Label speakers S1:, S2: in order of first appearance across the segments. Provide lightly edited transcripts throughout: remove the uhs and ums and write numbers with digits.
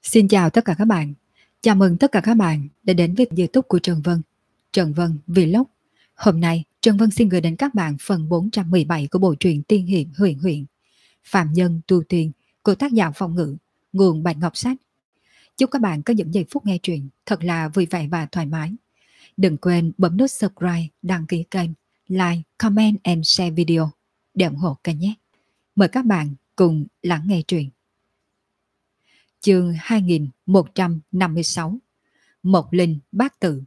S1: Xin chào tất cả các bạn. Chào mừng tất cả các bạn đã đến với YouTube của Trần Vân. Trần Vân Vlog. Hôm nay Trần Vân xin gửi đến các bạn phần 417 của bộ truyện Tiên Hiệp Huyền Huyền. Phạm Nhân Tu Tiên của tác giả Phong Ngữ, nguồn Bạch Ngọc Sách. Chúc các bạn có những giây phút nghe truyện thật là vui vẻ và thoải mái. Đừng quên bấm nút subscribe, đăng ký kênh, like, comment and share video để ủng hộ kênh nhé. Mời các bạn cùng lắng nghe truyện. Chương 2156 Mộc Linh Bát Tự.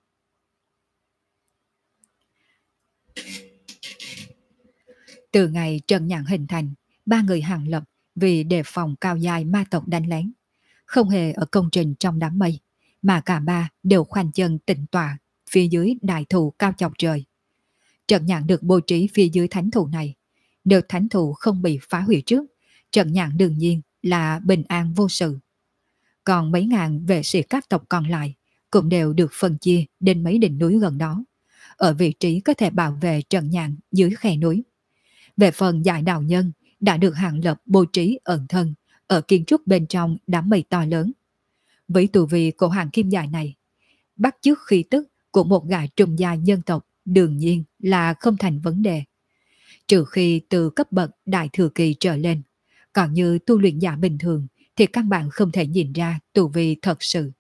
S1: Từ ngày Trần Nhạn hình thành, ba người hàng lập vì đề phòng cao dài ma tộc đánh lén, không hề ở công trình trong đám mây, mà cả ba đều khoanh chân tịnh tọa phía dưới đại thụ cao chọc trời. Trần Nhạn được bố trí phía dưới thánh thụ này. Nếu thánh thụ không bị phá hủy trước, Trần Nhạn đương nhiên là bình an vô sự. Còn mấy ngàn vệ sĩ các tộc còn lại cũng đều được phân chia đến mấy đỉnh núi gần đó, ở vị trí có thể bảo vệ Trần Nhạn dưới khe núi. Về phần Giải Đạo Nhân đã được Hàng Lập bố trí ẩn thân ở kiến trúc bên trong đám mây to lớn. Với tu vi của Hoàng Kim Giải này, bắt chước khí tức của một gã trùng gia nhân tộc đương nhiên là không thành vấn đề. Trừ khi từ cấp bậc đại thừa kỳ trở lên, còn như tu luyện giả bình thường thì căn bản không thể nhìn ra tu vi thật sự.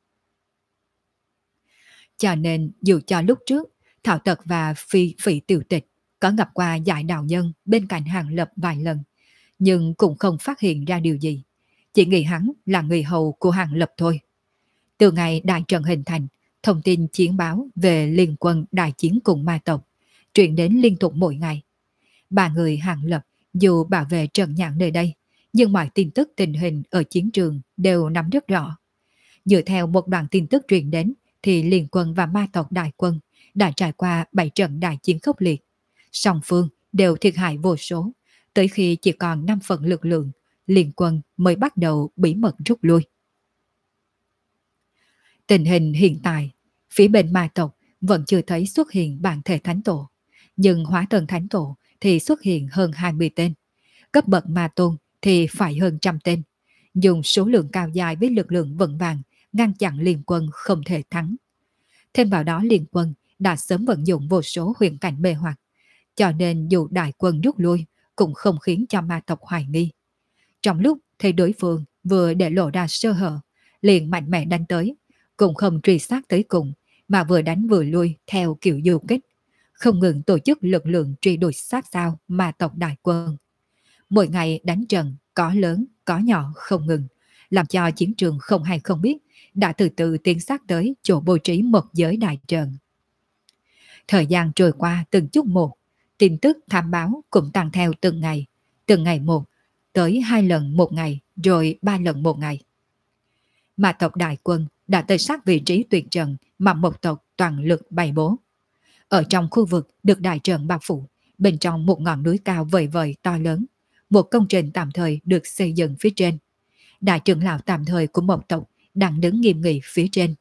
S1: Cho nên dù cho lúc trước Thảo Tật và Phi Phỉ Tiểu Tịch có gặp qua Giải Đạo Nhân bên cạnh Hàng Lập vài lần, nhưng cũng không phát hiện ra điều gì, chỉ nghĩ hắn là người hầu của Hàng Lập thôi. Từ ngày Đại Trận hình thành, thông tin chiến báo về liên quân đại chiến cùng ma tộc truyền đến liên tục mỗi ngày. Ba người Hàng Lập dù bảo vệ Trần Nhạn nơi đây, nhưng mọi tin tức tình hình ở chiến trường đều nắm rất rõ. Dựa theo một đoạn tin tức truyền đến thì liên quân và ma tộc đại quân đã trải qua 7 trận đại chiến khốc liệt. Song phương đều thiệt hại vô số, tới khi chỉ còn 5 phần lực lượng, liên quân mới bắt đầu bí mật rút lui. Tình hình hiện tại, phía bên ma tộc vẫn chưa thấy xuất hiện bản thể thánh tổ, nhưng hóa thân thánh tổ thì xuất hiện hơn 20 tên. Cấp bậc ma tôn thì phải hơn 100 tên, dùng số lượng cao dài với lực lượng vững vàng ngăn chặn liên quân không thể thắng. Thêm vào đó liên quân đã sớm vận dụng vô số huyền cảnh mê hoặc, cho nên dù đại quân rút lui cũng không khiến cho ma tộc hoài nghi. Trong lúc thấy đối phương vừa để lộ ra sơ hở, liền mạnh mẽ đánh tới, cũng không truy sát tới cùng, mà vừa đánh vừa lui theo kiểu du kích, không ngừng tổ chức lực lượng truy đuổi sát sao ma tộc đại quân. Mỗi ngày đánh trận có lớn có nhỏ không ngừng, làm cho chiến trường không hay không biết đã từ từ tiến sát tới chỗ bố trí một giới đại trận. Thời gian trôi qua từng chút một, tin tức thám báo cũng tăng theo từng ngày một, tới 2 lần một ngày, rồi 3 lần một ngày. Ma tộc đại quân đã tới sát vị trí tuyệt trận mà một tộc toàn lực bày bố. Ở trong khu vực được đại trận bao phủ, bên trong một ngọn núi cao vời vời to lớn, một công trình tạm thời được xây dựng phía trên. Đại trưởng lão tạm thời của một tộc đang đứng nghiêm nghị phía trên.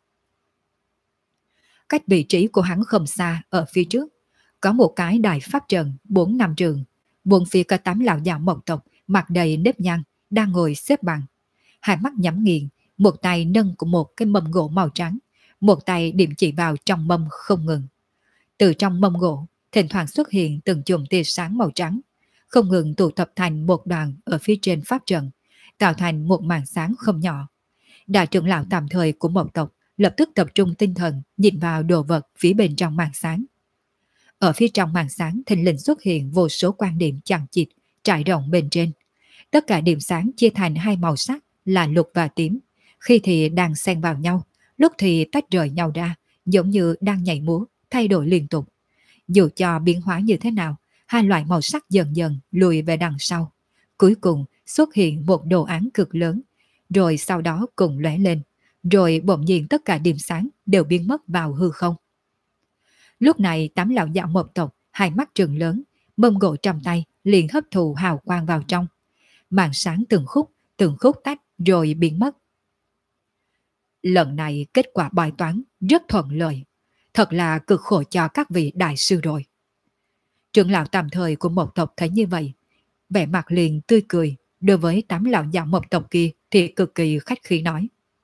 S1: Cách vị trí của hắn không xa, ở phía trước có một cái đại pháp trận 4-5 trường, buông phía có 8 lão già một tộc mặt đầy nếp nhăn đang ngồi xếp bằng, hai mắt nhắm nghiền, một tay nâng của một cái mâm gỗ màu trắng, một tay điểm chỉ vào trong mâm không ngừng. Từ trong mâm gỗ thỉnh thoảng xuất hiện từng chùm tia sáng màu trắng, không ngừng tụ tập thành một đoàn ở phía trên pháp trận, tạo thành một màn sáng không nhỏ. Đại trưởng lão tạm thời của một tộc lập tức tập trung tinh thần nhìn vào đồ vật phía bên trong màn sáng. Ở phía trong màn sáng thình lình xuất hiện vô số quan điểm chằng chịt trải rộng bên trên. Tất cả điểm sáng chia thành hai màu sắc là lục và tím, khi thì đang xen vào nhau, lúc thì tách rời nhau ra, giống như đang nhảy múa, thay đổi liên tục. Dù cho biến hóa như thế nào, hai loại màu sắc dần dần lùi về đằng sau. Cuối cùng xuất hiện một đồ án cực lớn, rồi sau đó cùng lóe lên, rồi bỗng nhiên tất cả điểm sáng đều biến mất vào hư không. Lúc này 8 lão giả một tộc, hai mắt trừng lớn, mâm gỗ trong tay liền hấp thụ hào quang vào trong. Màn sáng từng khúc tách rồi biến mất. Lần này kết quả bài toán rất thuận lợi, thật là cực khổ cho các vị đại sư rồi. Trưởng lão tạm thời của một tộc thấy như vậy, vẻ mặt liền tươi cười, đối với 8 lão giả một tộc kia thì cực kỳ khách khí nói.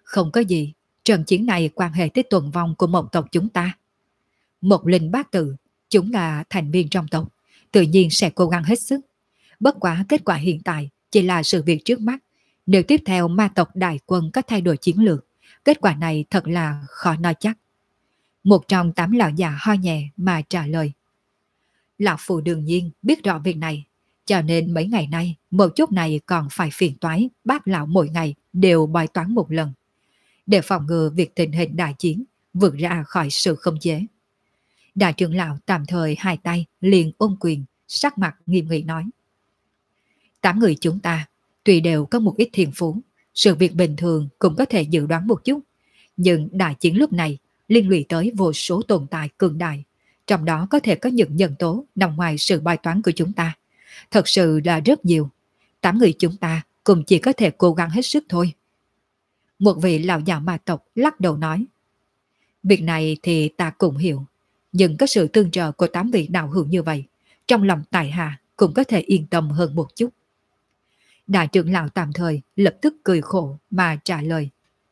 S1: Không có gì, trận chiến này quan hệ tới tuần vong của một tộc chúng ta. Một linh bát tự, chúng là thành viên trong tộc, tự nhiên sẽ cố gắng hết sức. Bất quá kết quả hiện tại chỉ là sự việc trước mắt. Nếu tiếp theo ma tộc đại quân có thay đổi chiến lược, kết quả này thật là khó nói chắc. Một trong 8 lão già ho nhẹ mà trả lời. Lão phụ đương nhiên biết rõ việc này, cho nên mấy ngày nay một chút này còn phải phiền toái bác lão mỗi ngày đều bói toán một lần, để phòng ngừa việc tình hình đại chiến vượt ra khỏi sự khống chế. Đại trưởng lão tạm thời hai tay liền ôm quyền, sắc mặt nghiêm nghị nói. 8 người chúng ta tuy đều có một ít thiên phú, sự việc bình thường cũng có thể dự đoán một chút, nhưng đại chiến lúc này liên lụy tới vô số tồn tại cường đại, trong đó có thể có những nhân tố nằm ngoài sự bài toán của chúng ta. Thật sự là rất nhiều. 8 người chúng ta cũng chỉ có thể cố gắng hết sức thôi. Một vị lão già ma tộc lắc đầu nói. Việc này thì ta cũng hiểu, nhưng có sự tương trợ của 8 vị đạo hữu như vậy, trong lòng tại hạ cũng có thể yên tâm hơn một chút. Đại trưởng lão tạm thời lập tức cười khổ mà trả lời.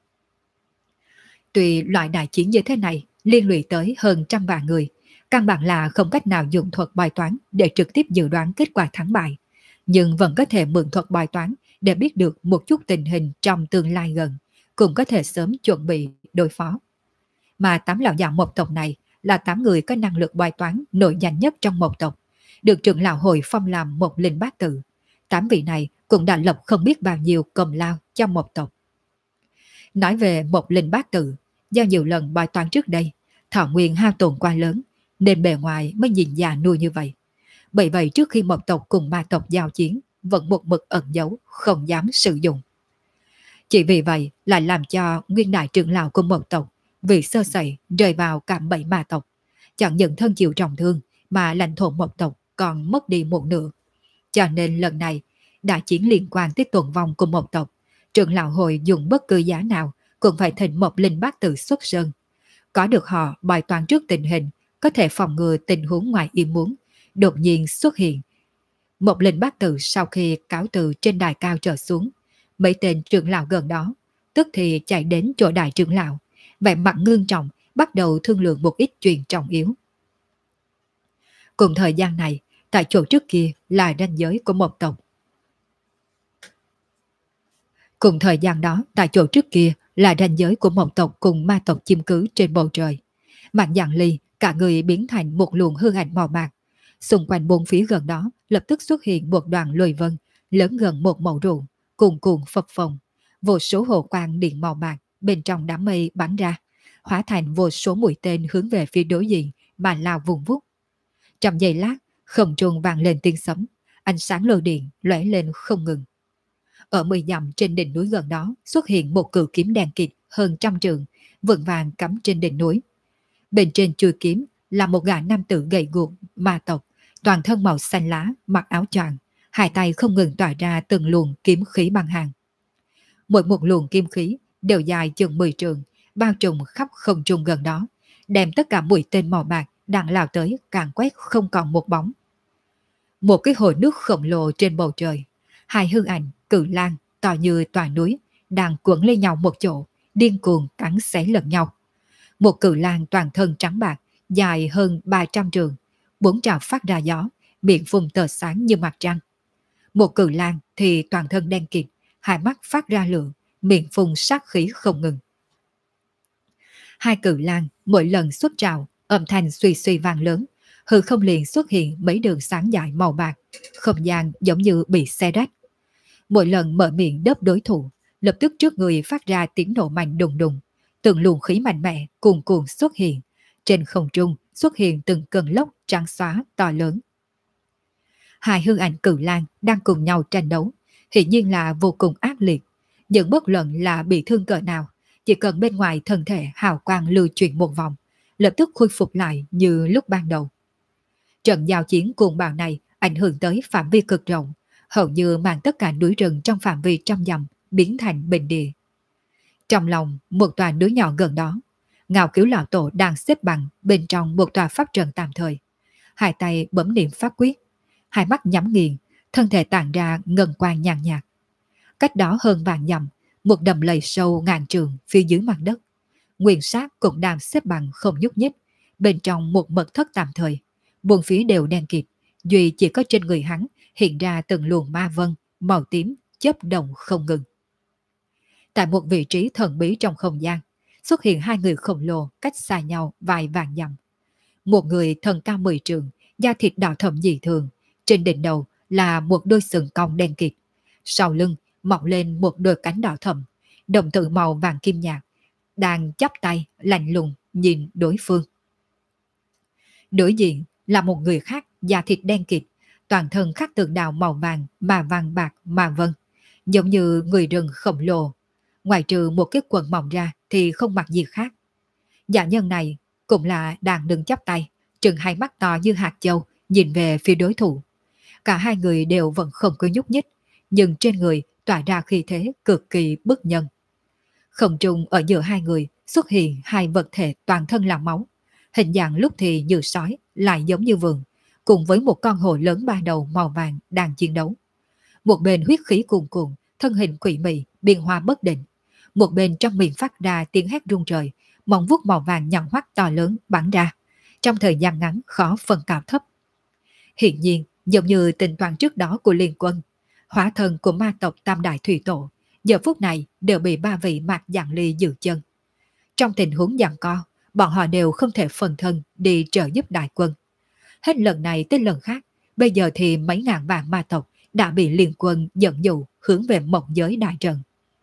S1: Tuy loại đại chiến như thế này liên lụy tới hơn 100 vạn người, căn bản là không cách nào dùng thuật bài toán để trực tiếp dự đoán kết quả thắng bại, nhưng vẫn có thể mượn thuật bài toán để biết được một chút tình hình trong tương lai gần, cũng có thể sớm chuẩn bị đối phó. Mà 8 lão già một tộc này là 8 người có năng lực bài toán nổi danh nhất trong một tộc, được trưởng lão hội phong làm một linh bát tự. 8 vị này cũng đã lập không biết bao nhiêu công lao cho một tộc. Nói về một linh bát tự, do nhiều lần bài toán trước đây, thọ nguyên hao tổn quá lớn, nên bề ngoài mới nhìn già nua như vậy. Bởi vậy trước khi một tộc cùng ma tộc giao chiến, vẫn một mực ẩn giấu, không dám sử dụng. Chỉ vì vậy lại làm cho nguyên đại trưởng lão của một tộc vì sơ sẩy rơi vào cạm bẫy ma tộc, chẳng những thân chịu trọng thương mà lãnh thổ một tộc còn mất đi một nửa. Cho nên lần này, đại chiến liên quan tới tuần vong của một tộc, trưởng lão hội dùng bất cứ giá nào cũng phải thỉnh một linh bát tự xuất sơn. Có được họ bài toán trước tình hình, có thể phòng ngừa tình huống ngoài ý muốn đột nhiên xuất hiện. Một linh bát tự sau khi cáo từ trên đài cao trở xuống, mấy tên trưởng lão gần đó tức thì chạy đến chỗ đại trưởng lão, vẻ mặt ngưng trọng bắt đầu thương lượng một ít chuyện trọng yếu. Cùng thời gian này, tại chỗ trước kia là ranh giới của một tộc. Cùng thời gian đó, tại chỗ trước kia là ranh giới của một tộc cùng ma tộc chiếm cứ trên bầu trời. Mạc Giảng Ly cả người biến thành một luồng hư ảnh màu bạc. Xung quanh bốn phía gần đó lập tức xuất hiện một đoàn lôi vân lớn gần một mẫu ruộng, cuồn cuộn phập phồng. Vô số hồ quang điện màu bạc bên trong đám mây bắn ra, hóa thành vô số mũi tên hướng về phía đối diện mà lao vùng vút. Trong giây lát, không trung vang lên tiếng sấm, ánh sáng lôi điện lóe lên không ngừng. Ở 10 dặm trên đỉnh núi gần đó xuất hiện một cự kiếm đen kịt hơn 100 trượng, vững vàng cắm trên đỉnh núi. Bên trên chuôi kiếm là một gã nam tử gầy guộc ma tộc, toàn thân màu xanh lá, mặc áo choàng, hai tay không ngừng tỏa ra từng luồng kiếm khí băng hàng. Mỗi một luồng kim khí đều dài chừng 10 trượng, bao trùm khắp không trung gần đó, đem tất cả mũi tên màu bạc đang lao tới càn quét không còn một bóng. Một cái hồ nước khổng lồ trên bầu trời, hai hư ảnh cự lang to như tòa núi đang quấn lên nhau một chỗ, điên cuồng cắn xé lẫn nhau. Một cự lang toàn thân trắng bạc, dài hơn 300 trượng, bốn trào phát ra gió, miệng phun tờ sáng như mặt trăng. Một cự lang thì toàn thân đen kịt, hai mắt phát ra lửa, miệng phun sát khí không ngừng. Hai cự lang mỗi lần xuất trào, âm thanh suy suy vang lớn, hư không liền xuất hiện mấy đường sáng dài màu bạc, không gian giống như bị xé rách. Mỗi lần mở miệng đớp đối thủ, lập tức trước người phát ra tiếng nổ mạnh đùng đùng, từng luồng khí mạnh mẽ cuồn cuộn xuất hiện, trên không trung xuất hiện từng cơn lốc trắng xóa to lớn. Hai hư ảnh cự lang đang cùng nhau tranh đấu, hiển nhiên là vô cùng ác liệt, nhưng bất luận là bị thương cỡ nào, chỉ cần bên ngoài thân thể hào quang lưu chuyển một vòng, lập tức khôi phục lại như lúc ban đầu. Trận giao chiến cuồng bạo này ảnh hưởng tới phạm vi cực rộng, hầu như mang tất cả núi rừng trong phạm vi trăm dặm biến thành bình địa. Trong lòng một tòa núi nhỏ gần đó, Ngạo Kiếu lão tổ đang xếp bằng bên trong một tòa pháp trận tạm thời, hai tay bấm niệm pháp quyết, hai mắt nhắm nghiền, thân thể tản ra ngân quang nhàn nhạt. Cách đó hơn vạn dặm, một đầm lầy sâu ngàn trường phía dưới mặt đất. Nguyên sát cũng đang xếp bằng không nhúc nhích, bên trong một mật thất tạm thời. Bốn phía đều đen kịt, duy chỉ có trên người hắn hiện ra từng luồng ma vân màu tím chớp động không ngừng. Tại một vị trí thần bí trong không gian, xuất hiện hai người khổng lồ cách xa nhau vài vạn dặm. Một người thân cao 10 trượng, da thịt đỏ thẫm dị thường, trên đỉnh đầu là một đôi sừng cong đen kịt, sau lưng mọc lên một đôi cánh đỏ thẫm, đồng tử màu vàng kim nhạt, đang chắp tay lạnh lùng nhìn đối phương. Đối diện là một người khác, da thịt đen kịt, toàn thân khắc tượng đào màu vàng mà vàng bạc mà vân, giống như người rừng khổng lồ. Ngoài trừ một cái quần mỏng ra thì không mặc gì khác. Giả nhân này cũng là đang đứng chắp tay, trừng hai mắt to như hạt châu nhìn về phía đối thủ. Cả hai người đều vẫn không có nhúc nhích, nhưng trên người tỏa ra khí thế cực kỳ bức nhân. Không trung ở giữa hai người xuất hiện hai vật thể toàn thân là máu, hình dạng lúc thì như sói, lại giống như vượn, cùng với một con hổ lớn ba đầu màu vàng đang chiến đấu. Một bên huyết khí cuồn cuộn, thân hình quỷ mị, biến hóa bất định. Một bên trong miệng phát ra tiếng hét rung trời, móng vuốt màu vàng nhọn hoắt to lớn bắn ra. Trong thời gian ngắn khó phân cao thấp. Hiện nhiên, giống như tình toán trước đó của Liên Quân, hóa thân của ma tộc Tam Đại Thủy Tổ, giờ phút này đều bị ba vị Mạc Dạng Ly giữ chân. Trong tình huống giằng co, bọn họ đều không thể phần thân đi trợ giúp đại quân. Hết lần này tới lần khác, bây giờ thì mấy ngàn vạn ma tộc đã bị Liên Quân dẫn dụ hướng về mộng giới đại trận.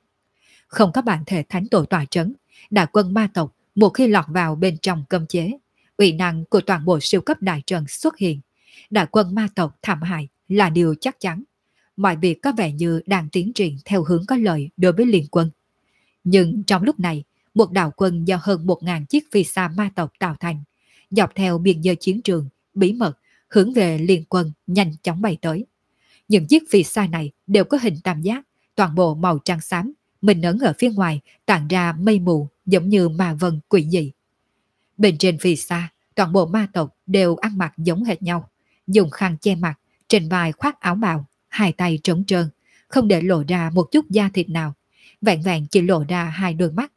S1: Không có bản thể thánh tổ tọa trấn, đại quân ma tộc một khi lọt vào bên trong cấm chế, uy năng của toàn bộ siêu cấp đại trận xuất hiện, đại quân ma tộc thảm hại là điều chắc chắn. Mọi việc có vẻ như đang tiến triển theo hướng có lợi đối với Liên Quân. Nhưng trong lúc này, một đạo quân do hơn 1.000 chiếc phi xa ma tộc tạo thành, dọc theo biên giới chiến trường, bí mật, hướng về Liên Quân nhanh chóng bay tới. Những chiếc phi xa này đều có hình tam giác, toàn bộ màu trắng xám, mình ấn ở phía ngoài tản ra mây mù giống như ma vân quỷ dị. Bên trên phi xa, toàn bộ ma tộc đều ăn mặc giống hệt nhau, dùng khăn che mặt, trên vai khoác áo bào, hai tay trống trơn, không để lộ ra một chút da thịt nào, vẹn vẹn chỉ lộ ra hai đôi mắt.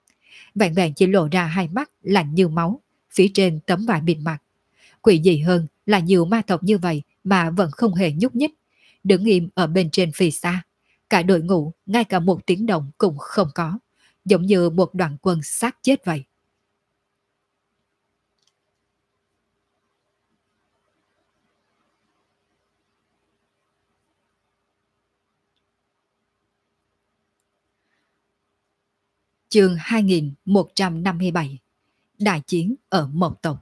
S1: Vẹn vẹn chỉ lộ ra hai mắt lạnh như máu, phía trên tấm vải bịt mặt. Quỷ dị hơn là nhiều ma tộc như vậy mà vẫn không hề nhúc nhích, đứng im ở bên trên phi xa. Cả đội ngũ ngay cả một tiếng động cũng không có, giống như một đoàn quân xác chết vậy. Chương 2157. Đại chiến ở Mộc Tộc.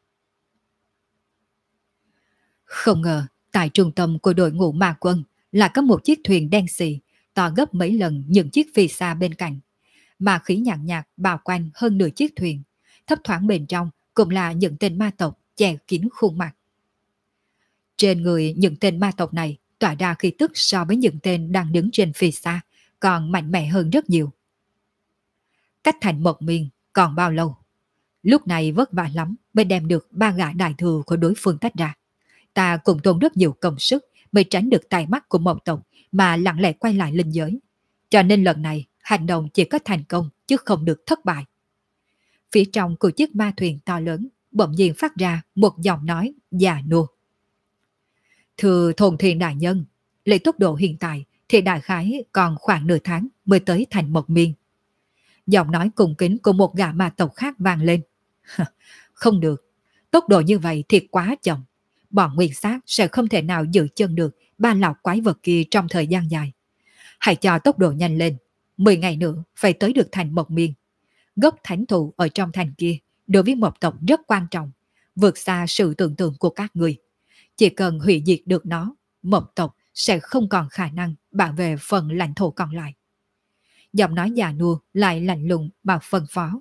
S1: Không ngờ, tại trung tâm của đội ngũ ma quân là có một chiếc thuyền đen xì, to gấp mấy lần những chiếc phi xa bên cạnh. Ma khí nhàn nhạt bao quanh hơn nửa chiếc thuyền, thấp thoáng bên trong cũng là những tên ma tộc che kín khuôn mặt. Trên người những tên ma tộc này tỏa ra khí tức so với những tên đang đứng trên phi xa, còn mạnh mẽ hơn rất nhiều. Cách thành Mộc Miên còn bao lâu? Lúc này vất vả lắm mới đem được ba gã đại thừa của đối phương tách ra. Ta cũng tốn rất nhiều công sức mới tránh được tai mắt của Mộc tộc mà lặng lẽ quay lại linh giới. Cho nên lần này hành động chỉ có thành công chứ không được thất bại. Phía trong của chiếc ma thuyền to lớn bỗng nhiên phát ra một giọng nói già nua. Thưa Thôn Thiên đại nhân, lấy tốc độ hiện tại thì đại khái còn khoảng nửa tháng mới tới thành Mộc Miên. Giọng nói cung kính của một gã ma tộc khác vang lên. Không được, tốc độ như vậy thì quá chậm. Bọn nguyên sát sẽ không thể nào giữ chân được ba lão quái vật kia trong thời gian dài. Hãy cho tốc độ nhanh lên, 10 ngày nữa phải tới được thành Mộc Miên. Gốc thánh thụ ở trong thành kia đối với Mộc tộc rất quan trọng, vượt xa sự tưởng tượng của các người. Chỉ cần hủy diệt được nó, Mộc tộc sẽ không còn khả năng bảo vệ phần lãnh thổ còn lại. Giọng nói già nua lại lạnh lùng mà phân phó.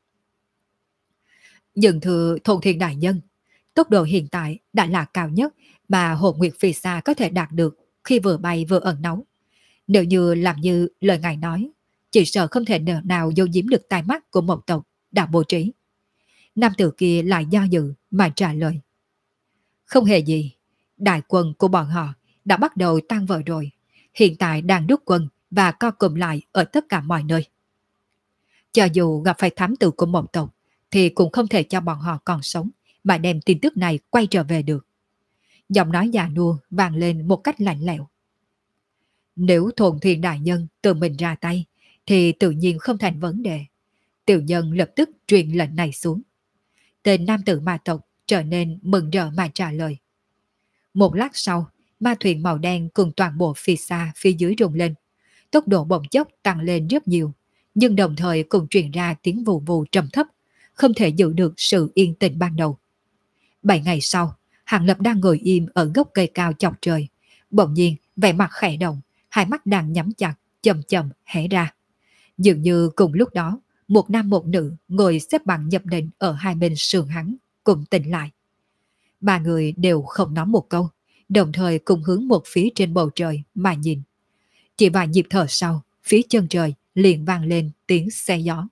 S1: Nhưng thưa Thôn Thiên đại nhân, tốc độ hiện tại đã là cao nhất mà Hồ Nguyệt Phi Sa có thể đạt được khi vừa bay vừa ẩn náu. Nếu như làm như lời ngài nói, chỉ sợ không thể nào giấu giếm được tai mắt của một tộc đã bố trí. Nam tử kia lại do dự mà trả lời. Không hề gì, đại quân của bọn họ đã bắt đầu tan vỡ rồi, hiện tại đang rút quân và co cụm lại ở tất cả mọi nơi. Cho dù gặp phải thám tử của một tộc, thì cũng không thể cho bọn họ còn sống mà đem tin tức này quay trở về được. Giọng nói già nua vang lên một cách lạnh lẽo. Nếu Thuần Thiên đại nhân tự mình ra tay, thì tự nhiên không thành vấn đề. Tiểu nhân lập tức truyền lệnh này xuống. Tên nam tử ma tộc trở nên mừng rỡ mà trả lời. Một lát sau, ma thuyền màu đen cùng toàn bộ phía xa phía dưới rung lên. Tốc độ bỗng chốc tăng lên rất nhiều, nhưng đồng thời cùng truyền ra tiếng vù vù trầm thấp, không thể giữ được sự yên tĩnh ban đầu. 7 ngày sau, Hàng Lập đang ngồi im ở gốc cây cao chọc trời. Bỗng nhiên, vẻ mặt khẽ động, hai mắt đang nhắm chặt, chậm chậm hé ra. Dường như cùng lúc đó, một nam một nữ ngồi xếp bằng nhập định ở hai bên sườn hắn, cùng tỉnh lại. Ba người đều không nói một câu, đồng thời cùng hướng một phía trên bầu trời mà nhìn. Chỉ vài nhịp thở sau, phía chân trời liền vang lên tiếng xe gió.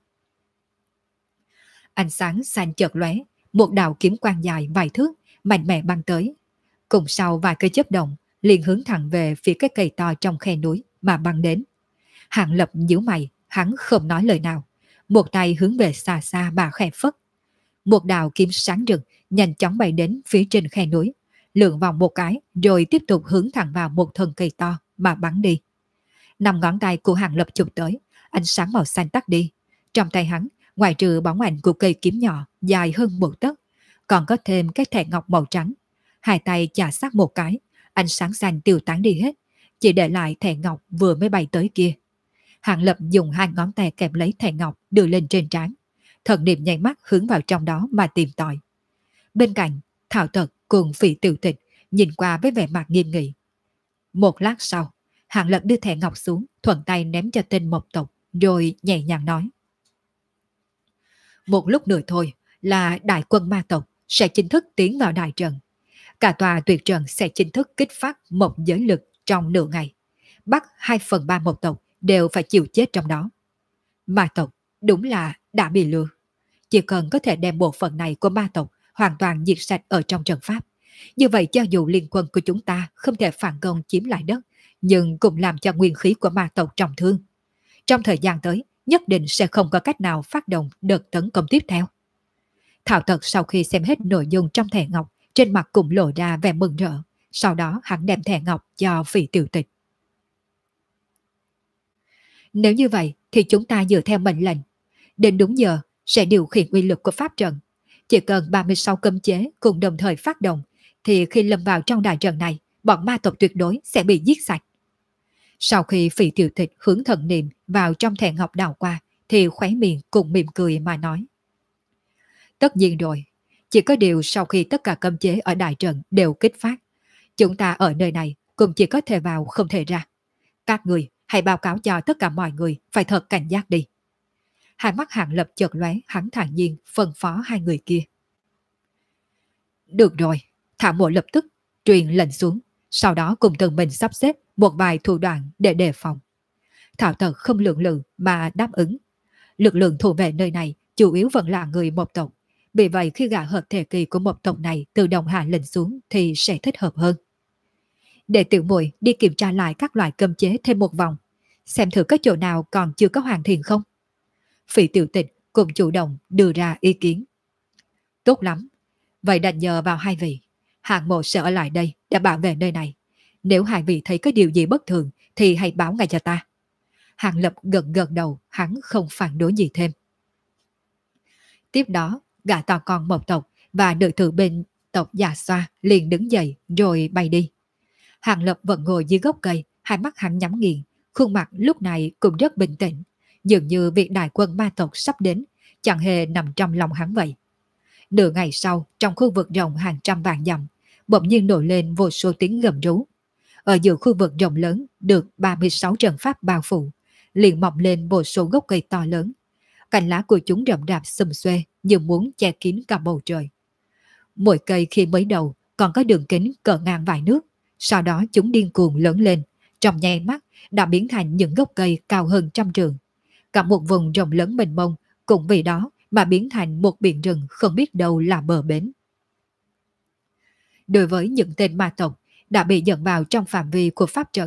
S1: Ánh sáng xanh chợt lóe, một đạo kiếm quang dài vài thước mạnh mẽ băng tới. Cùng sau vài cây chớp động, liền hướng thẳng về phía cái cây to trong khe núi mà băng đến. Hàng Lập nhíu mày, hắn không nói lời nào, một tay hướng về xa xa mà khẽ phất. Một đạo kiếm sáng rực nhanh chóng bay đến phía trên khe núi, lượn vòng một cái rồi tiếp tục hướng thẳng vào một thân cây to mà bắn đi. 5 ngón tay của Hàng Lập chụp tới, ánh sáng màu xanh tắt đi. Trong tay hắn, ngoài trừ bóng ảnh của cây kiếm nhỏ dài hơn 1 tấc, còn có thêm cái thẻ ngọc màu trắng. Hai tay chà sát một cái, ánh sáng xanh tiêu tán đi hết, chỉ để lại thẻ ngọc vừa mới bay tới kia. Hàng Lập dùng 2 ngón tay kẹp lấy thẻ ngọc đưa lên trên trán, thần niệm nháy mắt hướng vào trong đó mà tìm tòi. Bên cạnh, Thảo Tật cùng Phỉ Tiểu Tịch nhìn qua với vẻ mặt nghiêm nghị. Một lát sau, Hàng Lập đưa thẻ ngọc xuống, thuận tay ném cho tên Mộc tộc, rồi nhẹ nhàng nói. Một lúc nữa thôi là đại quân ma tộc sẽ chính thức tiến vào đại trận. Cả tòa tuyệt trận sẽ chính thức kích phát một giới lực trong nửa ngày. Bắt 2/3 Mộc tộc đều phải chịu chết trong đó. Ma tộc đúng là đã bị lừa. Chỉ cần có thể đem bộ phận này của ma tộc hoàn toàn diệt sạch ở trong trận pháp. Như vậy cho dù liên quân của chúng ta không thể phản công chiếm lại đất, nhưng cũng làm cho nguyên khí của ma tộc trọng thương. Trong thời gian tới, nhất định sẽ không có cách nào phát động đợt tấn công tiếp theo. Thảo Tật sau khi xem hết nội dung trong thẻ ngọc, trên mặt cũng lộ ra vẻ mừng rỡ. Sau đó hắn đem thẻ ngọc cho Phỉ Tiểu Tịch. Nếu như vậy thì chúng ta dựa theo mệnh lệnh. Đến đúng giờ sẽ điều khiển uy lực của pháp trận. Chỉ cần 36 cấm chế cùng đồng thời phát động, thì khi lâm vào trong đại trận này, bọn ma tộc tuyệt đối sẽ bị giết sạch. Sau khi Phỉ Tiểu Tịch hướng thần niệm vào trong thẻ ngọc đảo qua, thì khóe miệng cùng mỉm cười mà nói. Tất nhiên rồi, chỉ có điều sau khi tất cả cấm chế ở đại trận đều kích phát, chúng ta ở nơi này cũng chỉ có thể vào không thể ra. Các người hãy báo cáo cho tất cả mọi người phải thật cảnh giác đi. Hai mắt Hàng Lập chợt lóe, hắn thản nhiên phân phó hai người kia. Được rồi, Thảo Mộ lập tức truyền lệnh xuống, sau đó cùng từng mình sắp xếp một vài thủ đoạn để đề phòng. Thảo Tật không lượng lự mà đáp ứng. Lực lượng thủ vệ nơi này chủ yếu vẫn là người một tộc, vì vậy khi gã hợp thể kỳ của một tộc này tự động hạ lệnh xuống thì sẽ thích hợp hơn. Để Tiểu Muội đi kiểm tra lại các loại cấm chế thêm một vòng, xem thử có chỗ nào còn chưa có hoàn thiện không. Phỉ Tiểu Tịch cùng chủ động đưa ra ý kiến. Tốt lắm, vậy đành nhờ vào hai vị. Hạng Mộ sẽ ở lại đây để bảo vệ nơi này. Nếu hai vị thấy có điều gì bất thường thì hãy báo ngay cho ta. Hàng Lập gật gật đầu, hắn không phản đối gì thêm. Tiếp đó, gã to con một tộc và nữ tử bên tộc già xoa liền đứng dậy rồi bay đi. Hàng Lập vẫn ngồi dưới gốc cây, hai mắt hắn nhắm nghiền, khuôn mặt lúc này cũng rất bình tĩnh, dường như việc đại quân ma tộc sắp đến chẳng hề nằm trong lòng hắn vậy. Nửa ngày sau, trong khu vực rộng hàng trăm vạn dặm, bỗng nhiên nổi lên vô số tiếng gầm rú. Ở giữa khu vực rộng lớn được 36 trận pháp bao phủ, liền mọc lên vô số gốc cây to lớn. Cành lá của chúng rậm rạp xum xuê như muốn che kín cả bầu trời. Mỗi cây khi mới đầu còn có đường kính cỡ ngang vài nước, sau đó chúng điên cuồng lớn lên, trong nháy mắt đã biến thành những gốc cây cao hơn 100 trượng. Cả một vùng rộng lớn mênh mông cũng vì đó mà biến thành một biển rừng không biết đâu là bờ bến. Đối với những tên ma tộc đã bị dẫn vào trong phạm vi của pháp trận,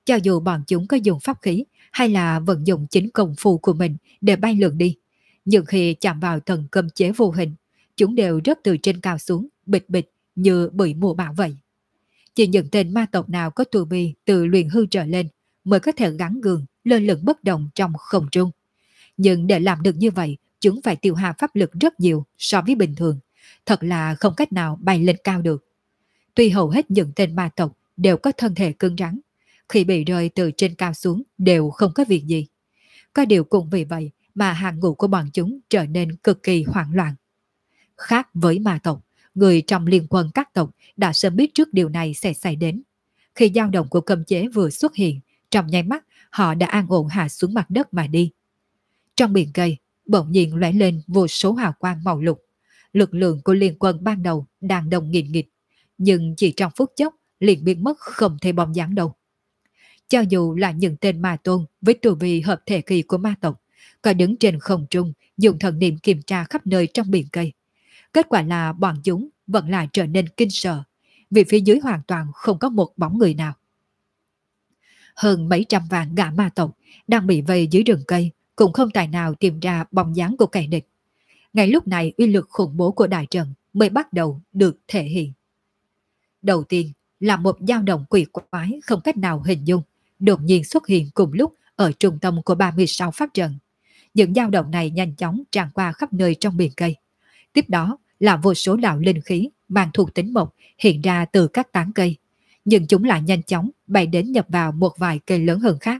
S1: Cho dù bọn chúng có dùng pháp khí hay là vận dụng chính công phu của mình để bay lượn đi, nhưng khi chạm vào thần cấm chế vô hình, chúng đều rớt từ trên cao xuống, bịch bịch như bị mùa bão vậy. Chỉ những tên ma tộc nào có tu vi từ luyện hư trở lên mới có thể gắn gượng lơ lửng bất động trong không trung. Nhưng để làm được như vậy, chúng phải tiêu hao pháp lực rất nhiều so với bình thường, thật là không cách nào bay lên cao được. Tuy hầu hết những tên ma tộc đều có thân thể cứng rắn, khi bị rơi từ trên cao xuống đều không có việc gì. Có điều cũng vì vậy mà hàng ngũ của bọn chúng trở nên cực kỳ hoảng loạn. Khác với ma tộc, người trong liên quân các tộc đã sớm biết trước điều này sẽ xảy đến. Khi dao động của cấm chế vừa xuất hiện, trong nháy mắt họ đã an ổn hạ xuống mặt đất mà đi. Trong biển cây, bỗng nhiên lóe lên vô số hào quang màu lục. Lực lượng của liên quân ban đầu đang đồng nghìn nghịch, nhưng chỉ trong phút chốc liền biến mất không thấy bóng dáng đâu. Cho dù là những tên ma tôn với tu vi hợp thể kỳ của ma tộc, có đứng trên không trung dùng thần niệm kiểm tra khắp nơi trong biển cây, kết quả là bọn chúng vẫn lại trở nên kinh sợ, vì phía dưới hoàn toàn không có một bóng người nào. Hơn mấy trăm vạn gã ma tộc đang bị vây dưới rừng cây cũng không tài nào tìm ra bóng dáng của kẻ địch. Ngay lúc này uy lực khủng bố của đại trận mới bắt đầu được thể hiện. Đầu tiên là một dao động quỷ quái không cách nào hình dung, đột nhiên xuất hiện cùng lúc ở trung tâm của 36 pháp trận. Những dao động này nhanh chóng tràn qua khắp nơi trong biển cây. Tiếp đó là vô số đạo linh khí mang thuộc tính mộc hiện ra từ các tán cây, nhưng chúng lại nhanh chóng bay đến nhập vào một vài cây lớn hơn khác.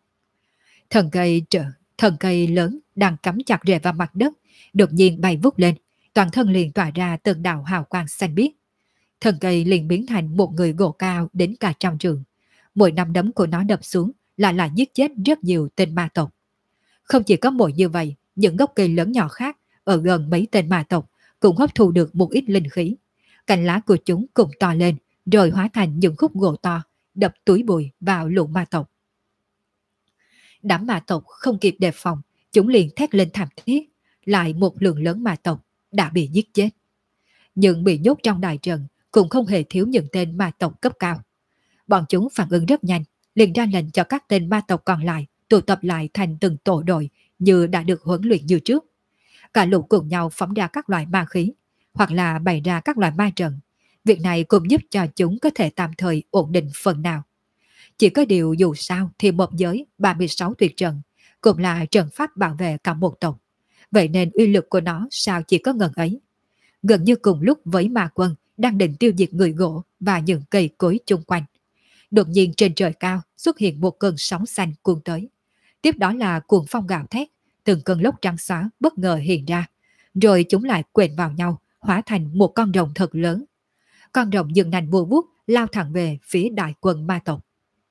S1: Thần cây lớn đang cắm chặt rễ vào mặt đất, đột nhiên bay vút lên, toàn thân liền tỏa ra từng đạo hào quang xanh biếc. Thần cây liền biến thành một người gỗ cao đến cả trăm trượng. Mỗi nắm đấm của nó đập xuống là giết chết rất nhiều tên ma tộc. Không chỉ có mỗi như vậy, những gốc cây lớn nhỏ khác ở gần mấy tên ma tộc cũng hấp thu được một ít linh khí. Cành lá của chúng cũng to lên, rồi hóa thành những khúc gỗ to, đập túi bụi vào lũ ma tộc. Đám ma tộc không kịp đề phòng, chúng liền thét lên thảm thiết, lại một lượng lớn ma tộc đã bị giết chết. Nhưng bị nhốt trong đại trận cũng không hề thiếu những tên ma tộc cấp cao. Bọn chúng phản ứng rất nhanh, liền ra lệnh cho các tên ma tộc còn lại tụ tập lại thành từng tổ đội như đã được huấn luyện như trước. Cả lũ cùng nhau phóng ra các loại ma khí, hoặc là bày ra các loại ma trận. Việc này cũng giúp cho chúng có thể tạm thời ổn định phần nào. Chỉ có điều dù sao thì một giới 36 tuyệt trận cũng là trận pháp bảo vệ cả một tộc. Vậy nên uy lực của nó sao chỉ có ngần ấy. Gần như cùng lúc với ma quân đang định tiêu diệt người gỗ và những cây cối chung quanh, đột nhiên trên trời cao xuất hiện một cơn sóng xanh cuốn tới. Tiếp đó là cuồng phong gào thét, từng cơn lốc trắng xóa bất ngờ hiện ra, rồi chúng lại quện vào nhau, hóa thành một con rồng thật lớn. Con rồng dừng nành vua vuốt lao thẳng về phía đại quân ma tộc.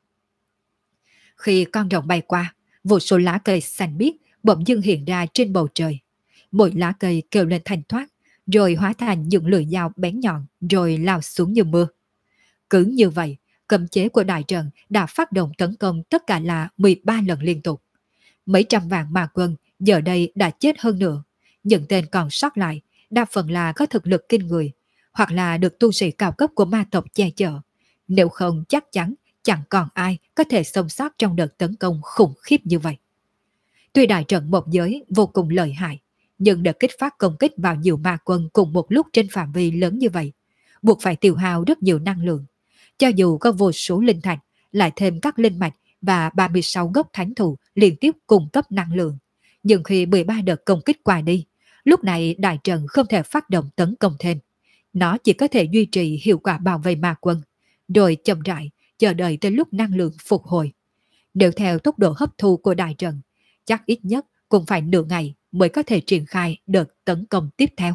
S1: Khi con rồng bay qua, vô số lá cây xanh biếc bỗng dưng hiện ra trên bầu trời. Mỗi lá cây kêu lên thanh thoát, rồi hóa thành những lưỡi dao bén nhọn, rồi lao xuống như mưa. Cứ như vậy, cấm chế của đại trận đã phát động tấn công tất cả là 13 lần liên tục. Mấy trăm vạn ma quân giờ đây đã chết hơn nữa. Những tên còn sót lại đa phần là có thực lực kinh người, hoặc là được tu sĩ cao cấp của ma tộc che chở. Nếu không chắc chắn chẳng còn ai có thể sống sót trong đợt tấn công khủng khiếp như vậy. Tuy đại trận một giới vô cùng lợi hại, nhưng đợt kích phát công kích vào nhiều ma quân cùng một lúc trên phạm vi lớn như vậy, buộc phải tiêu hao rất nhiều năng lượng. Cho dù có vô số linh thạch, lại thêm các linh mạch và 36 gốc thánh thụ liên tiếp cung cấp năng lượng. Nhưng khi 13 đợt công kích qua đi, lúc này đại trận không thể phát động tấn công thêm. Nó chỉ có thể duy trì hiệu quả bảo vệ ma quân, rồi chậm rãi chờ đợi tới lúc năng lượng phục hồi. Nếu theo tốc độ hấp thu của đại trận, chắc ít nhất cũng phải nửa ngày mới có thể triển khai đợt tấn công tiếp theo.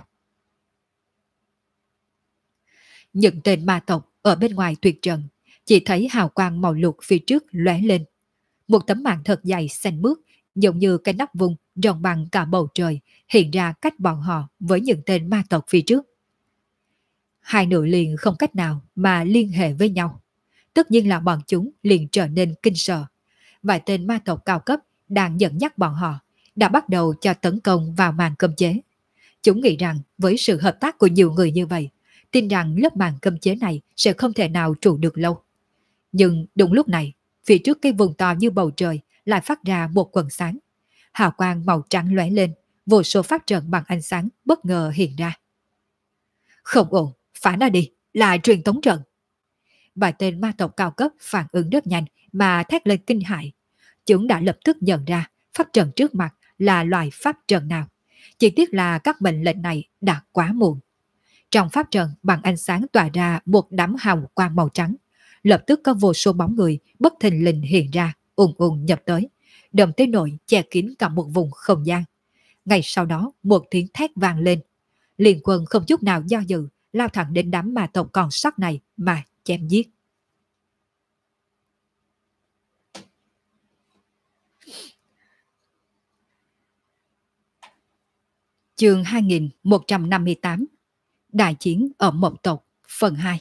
S1: Những tên ma tộc ở bên ngoài tuyệt trận chỉ thấy hào quang màu lục phía trước lóe lên. Một tấm màn thật dày xanh mướt, giống như cái nắp vùng rộng bằng cả bầu trời, hiện ra cách bọn họ với những tên ma tộc phía trước. Hai nữ liền không cách nào mà liên hệ với nhau. Tất nhiên là bọn chúng liền trở nên kinh sợ. Vài tên ma tộc cao cấp đang dẫn dắt bọn họ đã bắt đầu cho tấn công vào màn cấm chế. Chúng nghĩ rằng với sự hợp tác của nhiều người như vậy, tin rằng lớp màn cấm chế này sẽ không thể nào trụ được lâu. Nhưng đúng lúc này, Phía trước cái vùng to như bầu trời lại phát ra một quần sáng. Hào quang màu trắng lóe lên, vô số pháp trận bằng ánh sáng bất ngờ hiện ra. Không ổn, phá nó đi, là truyền tống trận. Vài tên ma tộc cao cấp phản ứng rất nhanh mà thét lên kinh hãi. Chúng đã lập tức nhận ra pháp trận trước mặt là loại pháp trận nào. Chỉ tiếc là các mệnh lệnh này đã quá muộn. Trong pháp trận bằng ánh sáng tỏa ra một đám hào quang màu trắng. Lập tức có vô số bóng người bất thình lình hiện ra, ùn ùn nhập tới. Đầm tới nỗi che kín cả một vùng không gian. Ngay sau đó một tiếng thét vang lên. Liên quân không chút nào do dự, lao thẳng đến đám ma tộc còn sót này mà chém giết. Chương 2158 Đại chiến ở Mộng Tộc phần 2.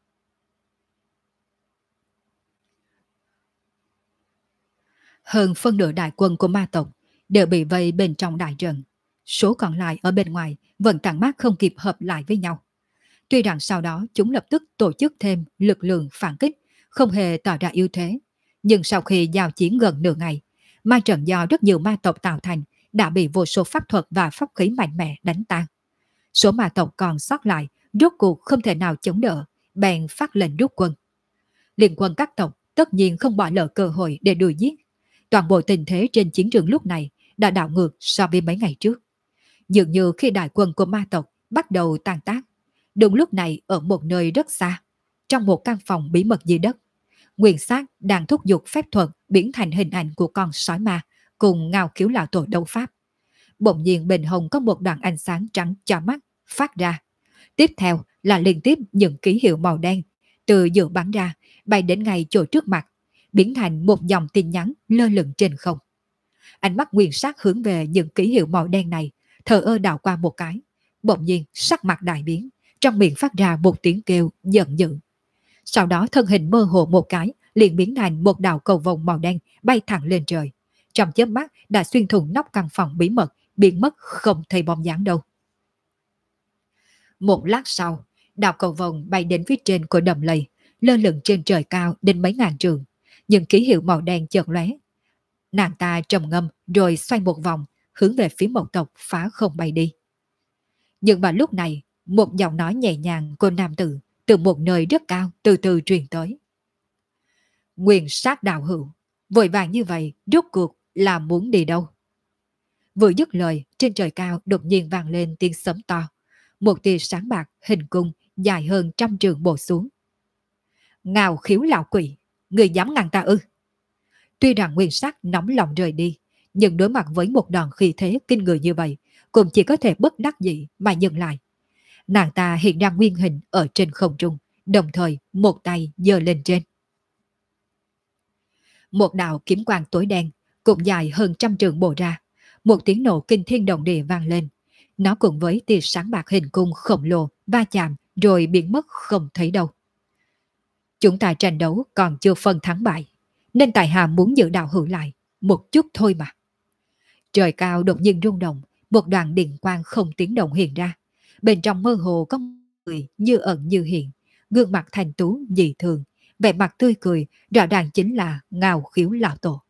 S1: Hơn phân nửa đại quân của ma tộc đều bị vây bên trong đại trận. Số còn lại ở bên ngoài vẫn tản mát không kịp hợp lại với nhau. Tuy rằng sau đó chúng lập tức tổ chức thêm lực lượng phản kích, không hề tỏ ra ưu thế. Nhưng sau khi giao chiến gần nửa ngày, ma trận do rất nhiều ma tộc tạo thành đã bị vô số pháp thuật và pháp khí mạnh mẽ đánh tan. Số ma tộc còn sót lại rốt cuộc không thể nào chống đỡ, bèn phát lệnh rút quân. Liên quân các tộc tất nhiên không bỏ lỡ cơ hội để đuổi giết. Toàn bộ tình thế trên chiến trường lúc này đã đảo ngược so với mấy ngày trước. Dường như khi đại quân của ma tộc bắt đầu tan tác, đúng lúc này ở một nơi rất xa, trong một căn phòng bí mật dưới đất, Nguyên Sát đang thúc giục phép thuật biến thành hình ảnh của con sói ma cùng Ngao Khiếu lão tổ đấu pháp. Bỗng nhiên bên hông có một đoạn ánh sáng trắng chói mắt phát ra. Tiếp theo là liên tiếp những ký hiệu màu đen từ giữa bắn ra, bay đến ngay chỗ trước mặt, biến thành một dòng tin nhắn lơ lửng trên không. Ánh mắt Nguyên Sát hướng về những ký hiệu màu đen này, thờ ơ đảo qua một cái. Bỗng nhiên sắc mặt đại biến, trong miệng phát ra một tiếng kêu giận dữ. Sau đó thân hình mơ hồ một cái, liền biến thành một đạo cầu vồng màu đen bay thẳng lên trời. Trong chớp mắt đã xuyên thủng nóc căn phòng bí mật, biến mất không thấy bóng dáng đâu. Một lát sau, đạo cầu vồng bay đến phía trên của đầm lầy, lơ lửng trên trời cao đến mấy ngàn trượng. Những ký hiệu màu đen chợt lóe. Nàng ta trầm ngâm rồi xoay một vòng, hướng về phía Mộng Tộc phá không bay đi. Nhưng vào lúc này, một giọng nói nhẹ nhàng của nam tử từ một nơi rất cao từ từ truyền tới. Nguyên Sát đạo hữu, vội vàng như vậy, rốt cuộc là muốn đi đâu? Vừa dứt lời, trên trời cao đột nhiên vang lên tiếng sấm to. Một tia sáng bạc hình cung dài hơn 100 trượng bổ xuống. Ngao Khiếu lão quỷ, người dám ngăn ta ư? Tuy rằng Nguyên Sát nóng lòng rời đi, nhưng đối mặt với một đòn khí thế kinh người như vậy, cũng chỉ có thể bất đắc dĩ mà dừng lại. Nàng ta hiện ra nguyên hình ở trên không trung, đồng thời một tay giơ lên trên. Một đạo kiếm quang tối đen, cũng dài hơn 100 trượng bổ ra. Một tiếng nổ kinh thiên động địa vang lên. Nó cùng với tia sáng bạc hình cung khổng lồ va chạm rồi biến mất không thấy đâu. Chúng ta tranh đấu còn chưa phân thắng bại, nên tại hạ muốn giữ đạo hữu lại một chút thôi mà. Trời cao đột nhiên rung động, một đoàn điện quang không tiếng động hiện ra. Bên trong mơ hồ có người như ẩn như hiện, gương mặt thành tú dị thường, vẻ mặt tươi cười, rõ ràng chính là Ngao Khiếu lão tổ.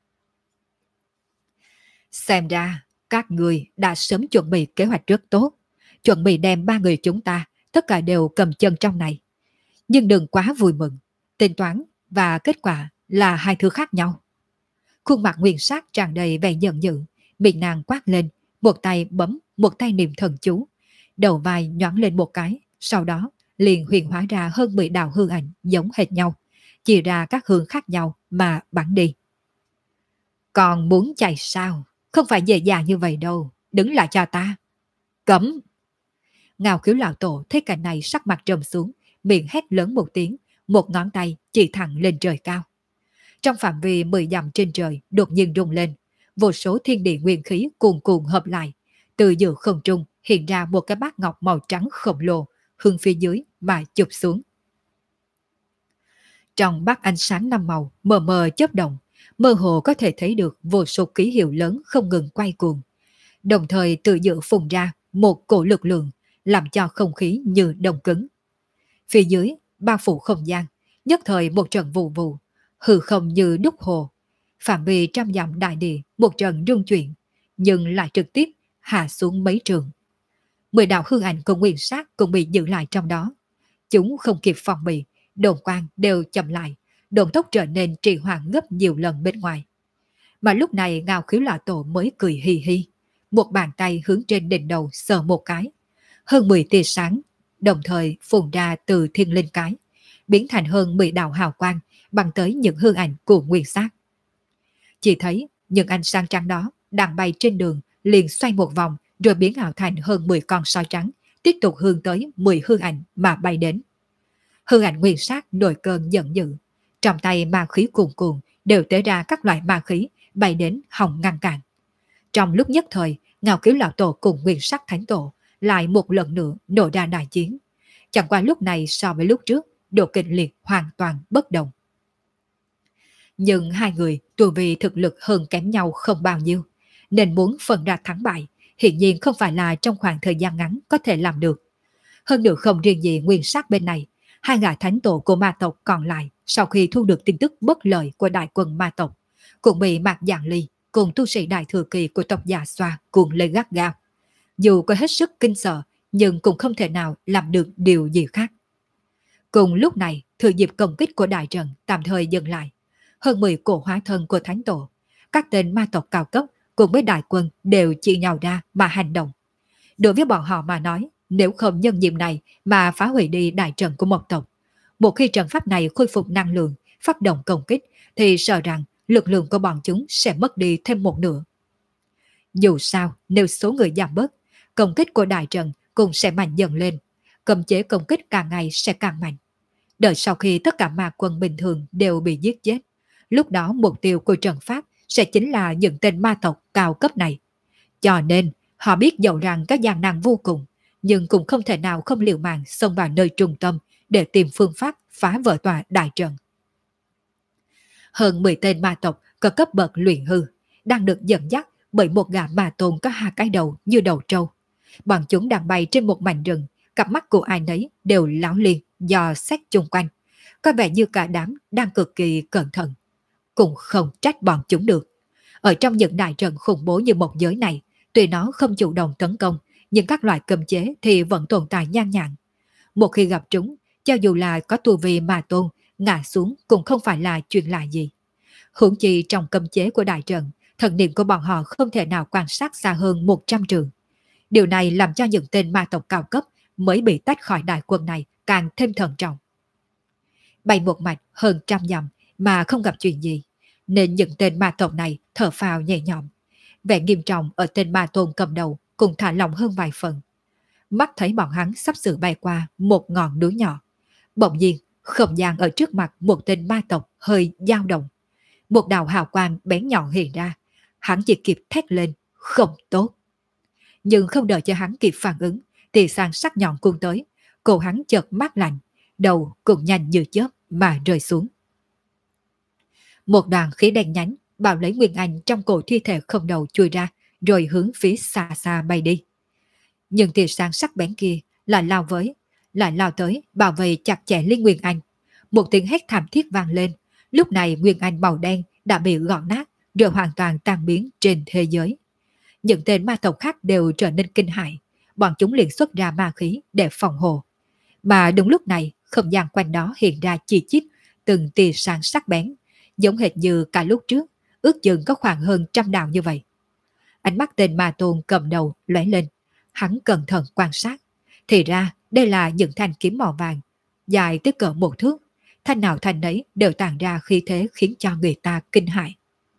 S1: Xem ra các người đã sớm chuẩn bị kế hoạch rất tốt, chuẩn bị đem 3 người chúng ta tất cả đều cầm chân trong này. Nhưng đừng quá vui mừng, tính toán và kết quả là hai thứ khác nhau. Khuôn mặt Nguyên Sát tràn đầy vẻ giận dữ, miệng nàng quát lên, một tay bấm, một tay niệm thần chú. Đầu vai nhoáng lên một cái, sau đó liền huyền hóa ra hơn 10 đạo hư ảnh giống hệt nhau, chia ra các hướng khác nhau mà bắn đi. Còn muốn chạy sao? Không phải dễ dàng như vậy đâu, đứng lại cho ta. Cấm! Ngao Khiếu lão tổ thấy cảnh này sắc mặt trầm xuống, miệng hét lớn một tiếng, một ngón tay chỉ thẳng lên trời cao. Trong phạm vi 10 dặm trên trời đột nhiên rung lên, vô số thiên địa nguyên khí cuồn cuộn hợp lại, từ giữa không trung hiện ra một cái bát ngọc màu trắng khổng lồ, hướng phía dưới mà chụp xuống. Trong bát ánh sáng năm màu mờ mờ chớp động, mơ hồ có thể thấy được vô số ký hiệu lớn không ngừng quay cuồng. Đồng thời từ giữa phùng ra một cổ lực lượng, làm cho không khí như đông cứng. Phía dưới, bao phủ không gian, nhất thời một trận vụ vụ, Hư không như đúc hồ, phạm vi trăm dặm đại địa một trận rung chuyển, nhưng lại trực tiếp hạ xuống mấy trường. 10 đạo hư ảnh của nguyên sát cũng bị giữ lại trong đó. Chúng không kịp phòng bị, đồn quang đều chậm lại, đồn tốc trở nên trì hoãn gấp nhiều lần bên ngoài. Mà lúc này Ngao Khiếu Lão Tổ mới cười hi hi, một bàn tay hướng trên đỉnh đầu sờ một cái. Hơn 10 tia sáng, đồng thời phun ra từ thiên linh cái, biến thành hơn 10 đạo hào quang, bằng tới những hư ảnh của nguyên sát. Chỉ thấy những ánh sáng trắng đó đang bay trên đường, liền xoay một vòng rồi biến ảo thành hơn 10 con sói trắng, tiếp tục hướng tới 10 hư ảnh mà bay đến. Hư ảnh nguyên sát nổi cơn giận dữ, trong tay ma khí cuồn cuộn đều tế ra các loại ma khí bay đến hòng ngăn cản. Trong lúc nhất thời, Ngao Khiếu Lão Tổ cùng nguyên sắc thánh tổ lại một lần nữa nổ ra đại chiến. Chẳng qua lúc này so với lúc trước, độ kịch liệt hoàn toàn bất đồng. Nhưng hai người tu vi thực lực hơn kém nhau không bao nhiêu, nên muốn phân ra thắng bại, hiện nhiên không phải là trong khoảng thời gian ngắn có thể làm được. Hơn nữa không riêng gì nguyên sắc bên này, hai gã thánh tổ của ma tộc còn lại sau khi thu được tin tức bất lợi của đại quân ma tộc, cũng bị Mạc Giảng Ly cùng tu sĩ đại thừa kỳ của tộc Già Xoa cuồng lên gắt gao. Dù có hết sức kinh sợ, nhưng cũng không thể nào làm được điều gì khác. Cùng lúc này, thừa dịp công kích của đại trận tạm thời dừng lại, hơn 10 cổ hóa thân của thánh tổ, các tên ma tộc cao cấp cùng với đại quân đều chia nhau ra mà hành động. Đối với bọn họ mà nói, nếu không nhân dịp này mà phá hủy đi đại trận của một tộc, một khi trận pháp này khôi phục năng lượng, phát động công kích, thì sợ rằng lực lượng của bọn chúng sẽ mất đi thêm một nửa. Dù sao, nếu số người giảm bớt, công kích của đại trận cũng sẽ mạnh dần lên, cấm chế công kích càng ngày sẽ càng mạnh. Đợi sau khi tất cả ma quân bình thường đều bị giết chết, lúc đó mục tiêu của trận pháp sẽ chính là những tên ma tộc cao cấp này. Cho nên, họ biết dẫu rằng có gian nan vô cùng, nhưng cũng không thể nào không liều mạng xông vào nơi trung tâm để tìm phương pháp phá vỡ tòa đại trận. Hơn 10 tên ma tộc có cấp bậc luyện hư, đang được dẫn dắt bởi một gã ma tôn có hai cái đầu như đầu trâu. Bọn chúng đang bay trên một mảnh rừng, cặp mắt của ai nấy đều láo liên do xét chung quanh. Có vẻ như cả đám đang cực kỳ cẩn thận. Cũng không trách bọn chúng được. Ở trong những đại trận khủng bố như một giới này, tuy nó không chủ động tấn công, nhưng các loại cấm chế thì vẫn tồn tại nhan nhản. Một khi gặp chúng, cho dù là có tu vi ma tôn, ngã xuống cũng không phải là chuyện lạ gì. Huống chi trong cấm chế của đại trận, thần niệm của bọn họ không thể nào quan sát xa hơn 100 trượng. Điều này làm cho những tên ma tộc cao cấp mới bị tách khỏi đại quân này càng thêm thận trọng. Bay một mạch hơn trăm dặm mà không gặp chuyện gì, nên những tên ma tộc này thở phào nhẹ nhõm. Vẻ nghiêm trọng ở tên ma tôn cầm đầu cũng thả lòng hơn vài phần. Mắt thấy bọn hắn sắp sửa bay qua một ngọn núi nhỏ. Bỗng nhiên, không gian ở trước mặt một tên ma tộc hơi dao động. Một đạo hào quang bén nhọn hiện ra, hắn chỉ kịp thét lên, không tốt. Nhưng không đợi cho hắn kịp phản ứng, thì sang sắc nhọn cuốn tới, cổ hắn chợt mát lạnh, đầu cũng nhanh như chớp mà rơi xuống. Một đoàn khí đen nhánh bao lấy Nguyên Anh trong cổ thi thể không đầu chui ra, rồi hướng phía xa xa bay đi. Nhưng tia sáng sắc bén kia lại lao tới bảo vệ chặt chẽ lên Nguyên Anh. Một tiếng hét thảm thiết vang lên. Lúc này Nguyên Anh màu đen đã bị gọt nát, rồi hoàn toàn tan biến trên thế giới. Những tên ma tộc khác đều trở nên kinh hãi, bọn chúng liền xuất ra ma khí để phòng hộ. Mà đúng lúc này, không gian quanh đó hiện ra chi chít từng tia sáng sắc bén, giống hệt như cả lúc trước, ước chừng có khoảng hơn 100 đạo như vậy. Ánh mắt tên ma tôn cầm đầu lóe lên, hắn cẩn thận quan sát, thì ra đây là những thanh kiếm màu vàng, dài tới cỡ 1 thước, thanh nào thanh ấy đều tản ra khí thế khiến cho người ta kinh hãi.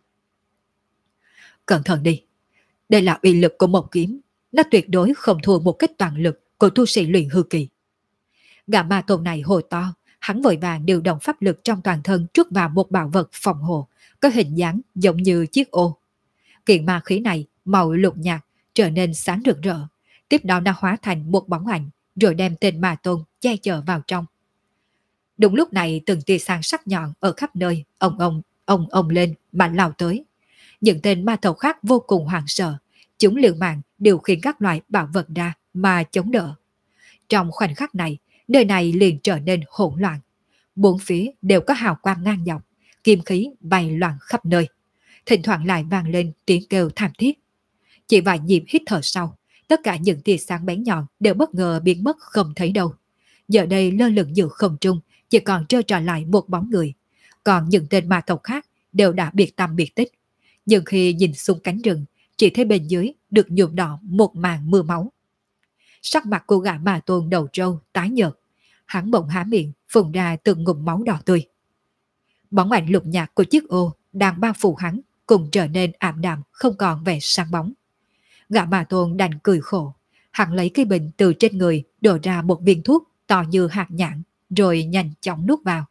S1: Cẩn thận đi, đây là uy lực của một kiếm, nó tuyệt đối không thua một kích toàn lực của tu sĩ luyện hư kỳ. Gã ma tôn này hồ to, hắn vội vàng điều động pháp lực trong toàn thân trút vào một bảo vật phòng hộ, có hình dáng giống như chiếc ô. Kiện ma khí này màu lục nhạt, trở nên sáng rực rỡ, tiếp đó nó hóa thành một bóng ảnh, rồi đem tên ma tôn che chở vào trong. Đúng lúc này từng tia sáng sắc nhọn ở khắp nơi ông lên mà lao tới. Những tên ma tộc khác vô cùng hoảng sợ, chúng liều mạng điều khiển các loại bảo vật ra mà chống đỡ. Trong khoảnh khắc này, nơi này liền trở nên hỗn loạn. Bốn phía đều có hào quang ngang dọc, kim khí bay loạn khắp nơi. Thỉnh thoảng lại vang lên tiếng kêu thảm thiết. Chỉ vài nhịp hít thở sau, tất cả những tia sáng bén nhọn đều bất ngờ biến mất không thấy đâu. Giờ đây lơ lửng giữa không trung, chỉ còn trơ trọi lại một bóng người. Còn những tên ma tộc khác đều đã biệt tâm biệt tích. Nhưng khi nhìn xuống cánh rừng, chỉ thấy bên dưới được nhuộm đỏ một màn mưa máu. Sắc mặt cô gã ma tôn đầu trâu tái nhợt, hắn bỗng há miệng phun ra từng ngụm máu đỏ tươi. Bóng ảnh lục nhạt của chiếc ô đang bao phủ hắn cùng trở nên ảm đạm không còn vẻ sáng bóng. Gã ma tôn đành cười khổ, hắn lấy cái bình từ trên người đổ ra một viên thuốc to như hạt nhãn rồi nhanh chóng nuốt vào.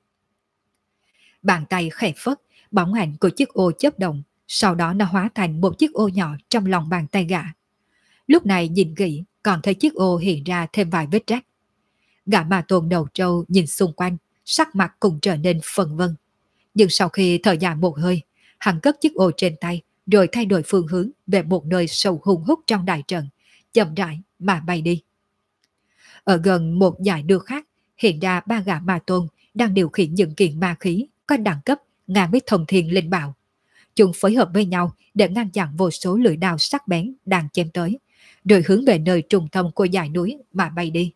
S1: Bàn tay khẽ phất, bóng ảnh của chiếc ô chớp động, sau đó nó hóa thành một chiếc ô nhỏ trong lòng bàn tay gã. Lúc này nhìn kỹ còn thấy chiếc ô hiện ra thêm vài vết rách. Gã ma tôn đầu trâu nhìn xung quanh, sắc mặt cũng trở nên phân vân. Nhưng sau khi thở dài một hơi, hắn cất chiếc ô trên tay rồi thay đổi phương hướng về một nơi sâu hung hút trong đại trận, chậm rãi mà bay đi. Ở gần một dải đường khác hiện ra ba gã ma tôn đang điều khiển những kiện ma khí có đẳng cấp ngang với thông thiên linh bảo. Chúng phối hợp với nhau để ngăn chặn vô số lưỡi đao sắc bén đang chém tới, rồi hướng về nơi trung tâm của dải núi mà bay đi.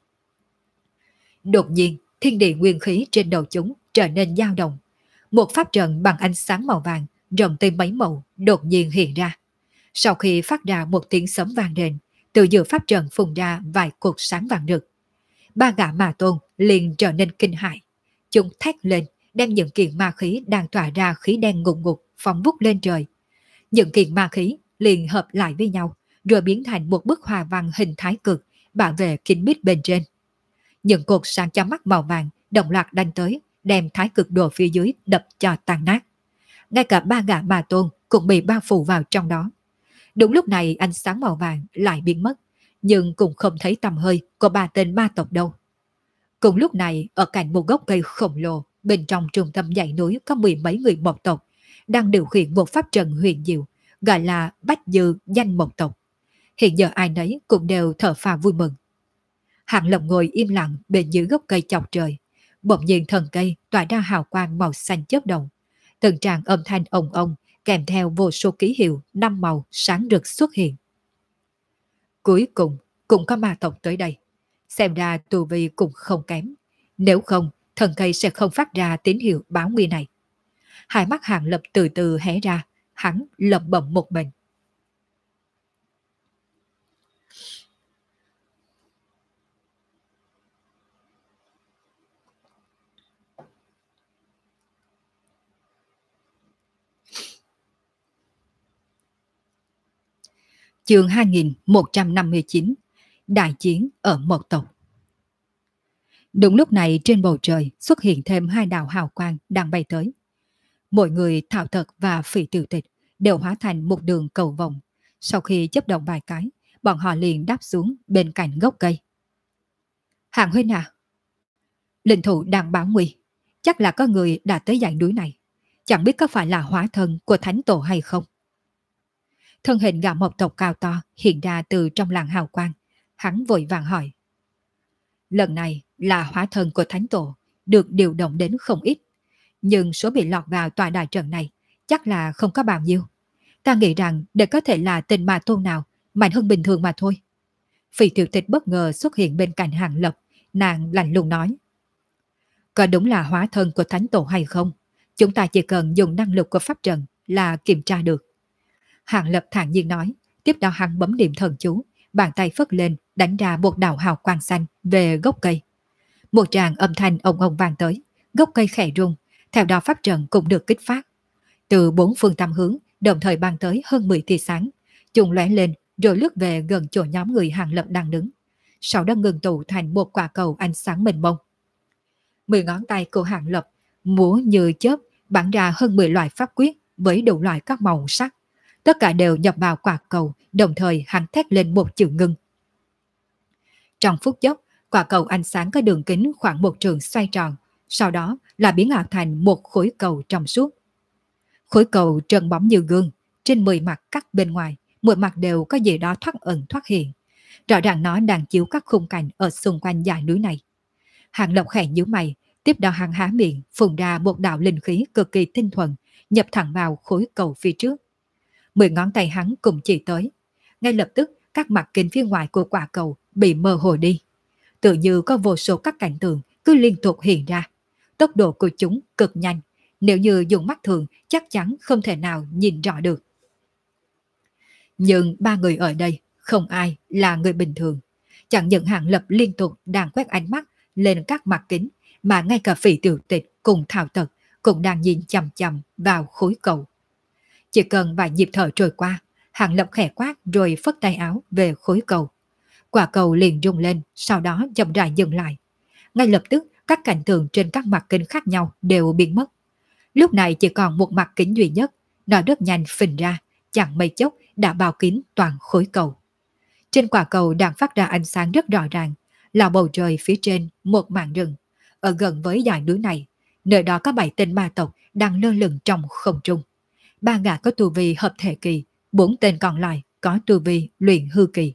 S1: Đột nhiên, thiên địa nguyên khí trên đầu chúng trở nên dao động. Một pháp trận bằng ánh sáng màu vàng rộng tới mấy màu đột nhiên hiện ra. Sau khi phát ra một tiếng sấm vang đền, từ giữa pháp trận phun ra vài cột sáng vàng rực. Ba gã ma tôn liền trở nên kinh hãi. Chúng thét lên, đem những kiện ma khí đang tỏa ra khí đen ngùn ngụt phóng vút lên trời. Những kiện ma khí liền hợp lại với nhau, rồi biến thành một bức hòa văn hình thái cực bảo vệ kín mít bên trên. Những cột sáng chói mắt màu vàng đồng loạt đánh tới, đem thái cực đồ phía dưới đập cho tan nát. Ngay cả ba gã ma tôn cũng bị bao phủ vào trong đó. Đúng lúc này ánh sáng màu vàng lại biến mất, nhưng cũng không thấy tầm hơi của ba tên ma tộc đâu. Cùng lúc này, ở cạnh một gốc cây khổng lồ, bên trong trung tâm dãy núi có mười mấy người một tộc, đang điều khiển một pháp trận huyền diệu, gọi là Bách Dư Danh Một Tộc. Hiện giờ ai nấy cũng đều thở phào vui mừng. Hạng Lập ngồi im lặng bên dưới gốc cây chọc trời, bỗng nhiên thân cây tỏa ra hào quang màu xanh chớp động, từng tràng âm thanh ồng ong kèm theo vô số ký hiệu năm màu sáng rực xuất hiện. Cuối cùng cũng có ma tộc tới đây, xem ra tu vi cũng không kém, nếu không thần cây sẽ không phát ra tín hiệu báo nguy này. Hai mắt Hạng Lập từ từ hé ra, hắn lẩm bẩm một mình. Chương 2159, Đại chiến ở một tộc. Đúng lúc này trên bầu trời xuất hiện thêm hai đạo hào quang đang bay tới. Mỗi người Thảo Thật và Phỉ Tiểu Tịch đều hóa thành một đường cầu vòng. Sau khi chấp động vài cái, bọn họ liền đáp xuống bên cạnh gốc cây. Hạng huynh à? Linh thủ đang báo nguy, chắc là có người đã tới dãy núi này. Chẳng biết có phải là hóa thân của thánh tổ hay không. Thân hình gã mộc tộc cao to hiện ra từ trong làng hào quang. Hắn vội vàng hỏi. Lần này là hóa thân của thánh tổ, được điều động đến không ít. Nhưng số bị lọt vào tòa đại trận này chắc là không có bao nhiêu. Ta nghĩ rằng để có thể là tên ma tôn nào mạnh hơn bình thường mà thôi. Phỉ Tiểu Tịch bất ngờ xuất hiện bên cạnh Hạng Lập, nàng lạnh lùng nói. Có đúng là hóa thân của thánh tổ hay không? Chúng ta chỉ cần dùng năng lực của pháp trận là kiểm tra được. Hạng Lập thản nhiên nói, tiếp đó hắn bấm điểm thần chú, bàn tay phất lên đánh ra một đạo hào quang xanh về gốc cây. Một tràng âm thanh ong ong vang tới, gốc cây khẽ rung, theo đó pháp trận cũng được kích phát. Từ bốn phương tám hướng đồng thời ban tới hơn 10 tia sáng, chúng lóe lên rồi lướt về gần chỗ nhóm người Hạng Lập đang đứng. Sau đó ngừng tụ thành một quả cầu ánh sáng mênh mông. 10 ngón tay của Hạng Lập múa như chớp bắn ra hơn 10 loại pháp quyết với đủ loại các màu sắc. Tất cả đều nhập vào quả cầu, đồng thời hắn thét lên một chữ ngưng. Trong phút chốc, quả cầu ánh sáng có đường kính khoảng một trường xoay tròn, sau đó là biến ảo thành một khối cầu trong suốt. Khối cầu trơn bóng như gương, trên 10 mặt cắt bên ngoài, mỗi mặt đều có gì đó thoát ẩn thoát hiện. Rõ ràng nó đang chiếu các khung cảnh ở xung quanh dãy núi này. Hạng Lập khẽ nhíu mày, Tiếp đó hắn há miệng, phun ra một đạo linh khí cực kỳ tinh thuần, nhập thẳng vào khối cầu phía trước. 10 ngón tay hắn cùng chỉ tới. Ngay lập tức, các mặt kính phía ngoài của quả cầu bị mơ hồ đi. Tự như có vô số các cảnh tượng cứ liên tục hiện ra. Tốc độ của chúng cực nhanh, nếu như dùng mắt thường chắc chắn không thể nào nhìn rõ được. Nhưng ba người ở đây không ai là người bình thường. Chẳng những Hàng Lập liên tục đang quét ánh mắt lên các mặt kính, mà ngay cả Phỉ Tiểu Tịch cùng Thảo Tật cũng đang nhìn chằm chằm vào khối cầu. Chỉ cần vài nhịp thở trôi qua, Hàng Lập khẽ quát rồi phất tay áo về khối cầu. Quả cầu liền rung lên, sau đó chậm rãi dừng lại. Ngay lập tức, các cảnh tượng trên các mặt kính khác nhau đều biến mất. Lúc này chỉ còn một mặt kính duy nhất, nó rất nhanh phình ra, chẳng mấy chốc đã bao kín toàn khối cầu. Trên quả cầu đang phát ra ánh sáng rất rõ ràng, là bầu trời phía trên một mảng rừng. Ở gần với dải núi này, nơi đó có 7 tên ma tộc đang lơ lửng trong không trung. 3 gã có tu vi hợp thể kỳ, 4 tên còn lại có tu vi luyện hư kỳ.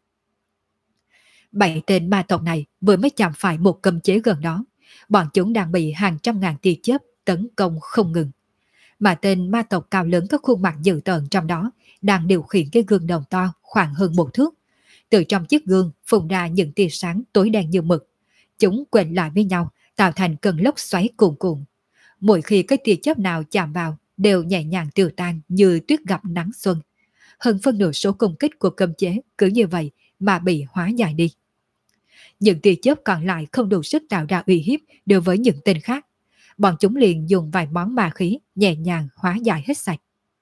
S1: 7 tên ma tộc này vừa mới chạm phải một cấm chế gần đó, bọn chúng đang bị hàng trăm ngàn tia chớp tấn công không ngừng. Mà tên ma tộc cao lớn có khuôn mặt dữ tợn trong đó đang điều khiển cái gương đồng to khoảng hơn 1 thước. Từ trong chiếc gương phun ra những tia sáng tối đen như mực. Chúng quện lại với nhau, tạo thành cơn lốc xoáy cuồn cuộn. Mỗi khi cái tia chớp nào chạm vào đều nhẹ nhàng tiêu tan như tuyết gặp nắng xuân. Hơn phân nửa số công kích của cấm chế cứ như vậy mà bị hóa giải đi. Những tia chớp còn lại không đủ sức tạo ra uy hiếp đối với những tên khác. Bọn chúng liền dùng vài món ma khí nhẹ nhàng hóa giải hết sạch.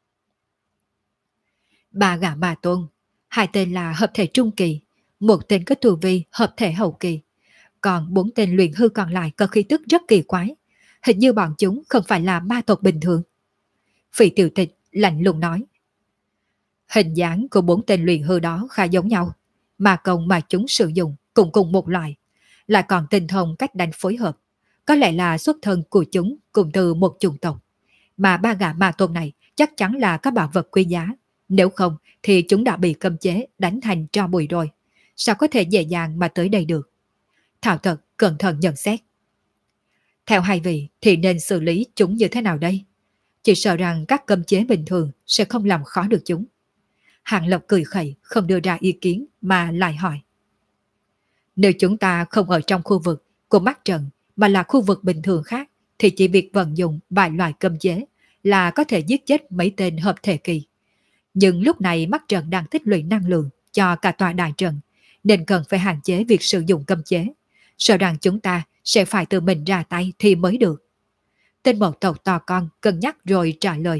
S1: 3 gã ma tôn, 2 tên là hợp thể trung kỳ, 1 tên có tu vi hợp thể hậu kỳ, còn 4 tên luyện hư còn lại có khí tức rất kỳ quái. Hình như bọn chúng không phải là ma tộc bình thường. Phỉ Tiểu Tịch lạnh lùng nói. Hình dáng của 4 tên luyện hư đó khá giống nhau, mà công mà chúng sử dụng cũng cùng một loại, lại còn tinh thông cách đánh phối hợp. Có lẽ là xuất thân của chúng cùng từ một chủng tộc. Mà 3 gã ma tôn này chắc chắn là các bảo vật quý giá. Nếu không thì chúng đã bị cấm chế đánh thành tro bụi rồi. Sao có thể dễ dàng mà tới đây được? Thảo Tật cẩn thận nhận xét. Theo hai vị thì nên xử lý chúng như thế nào đây? Chỉ sợ rằng các cấm chế bình thường sẽ không làm khó được chúng. Hàng Lập cười khẩy không đưa ra ý kiến mà lại hỏi. Nếu chúng ta không ở trong khu vực của mắt trận mà là khu vực bình thường khác thì chỉ việc vận dụng vài loại cấm chế là có thể giết chết mấy tên hợp thể kỳ. Nhưng lúc này mắt trận đang tích lũy năng lượng cho cả tòa đại trận nên cần phải hạn chế việc sử dụng cấm chế. Sợ rằng chúng ta sẽ phải tự mình ra tay thì mới được. Tên một tộc to con cân nhắc rồi trả lời.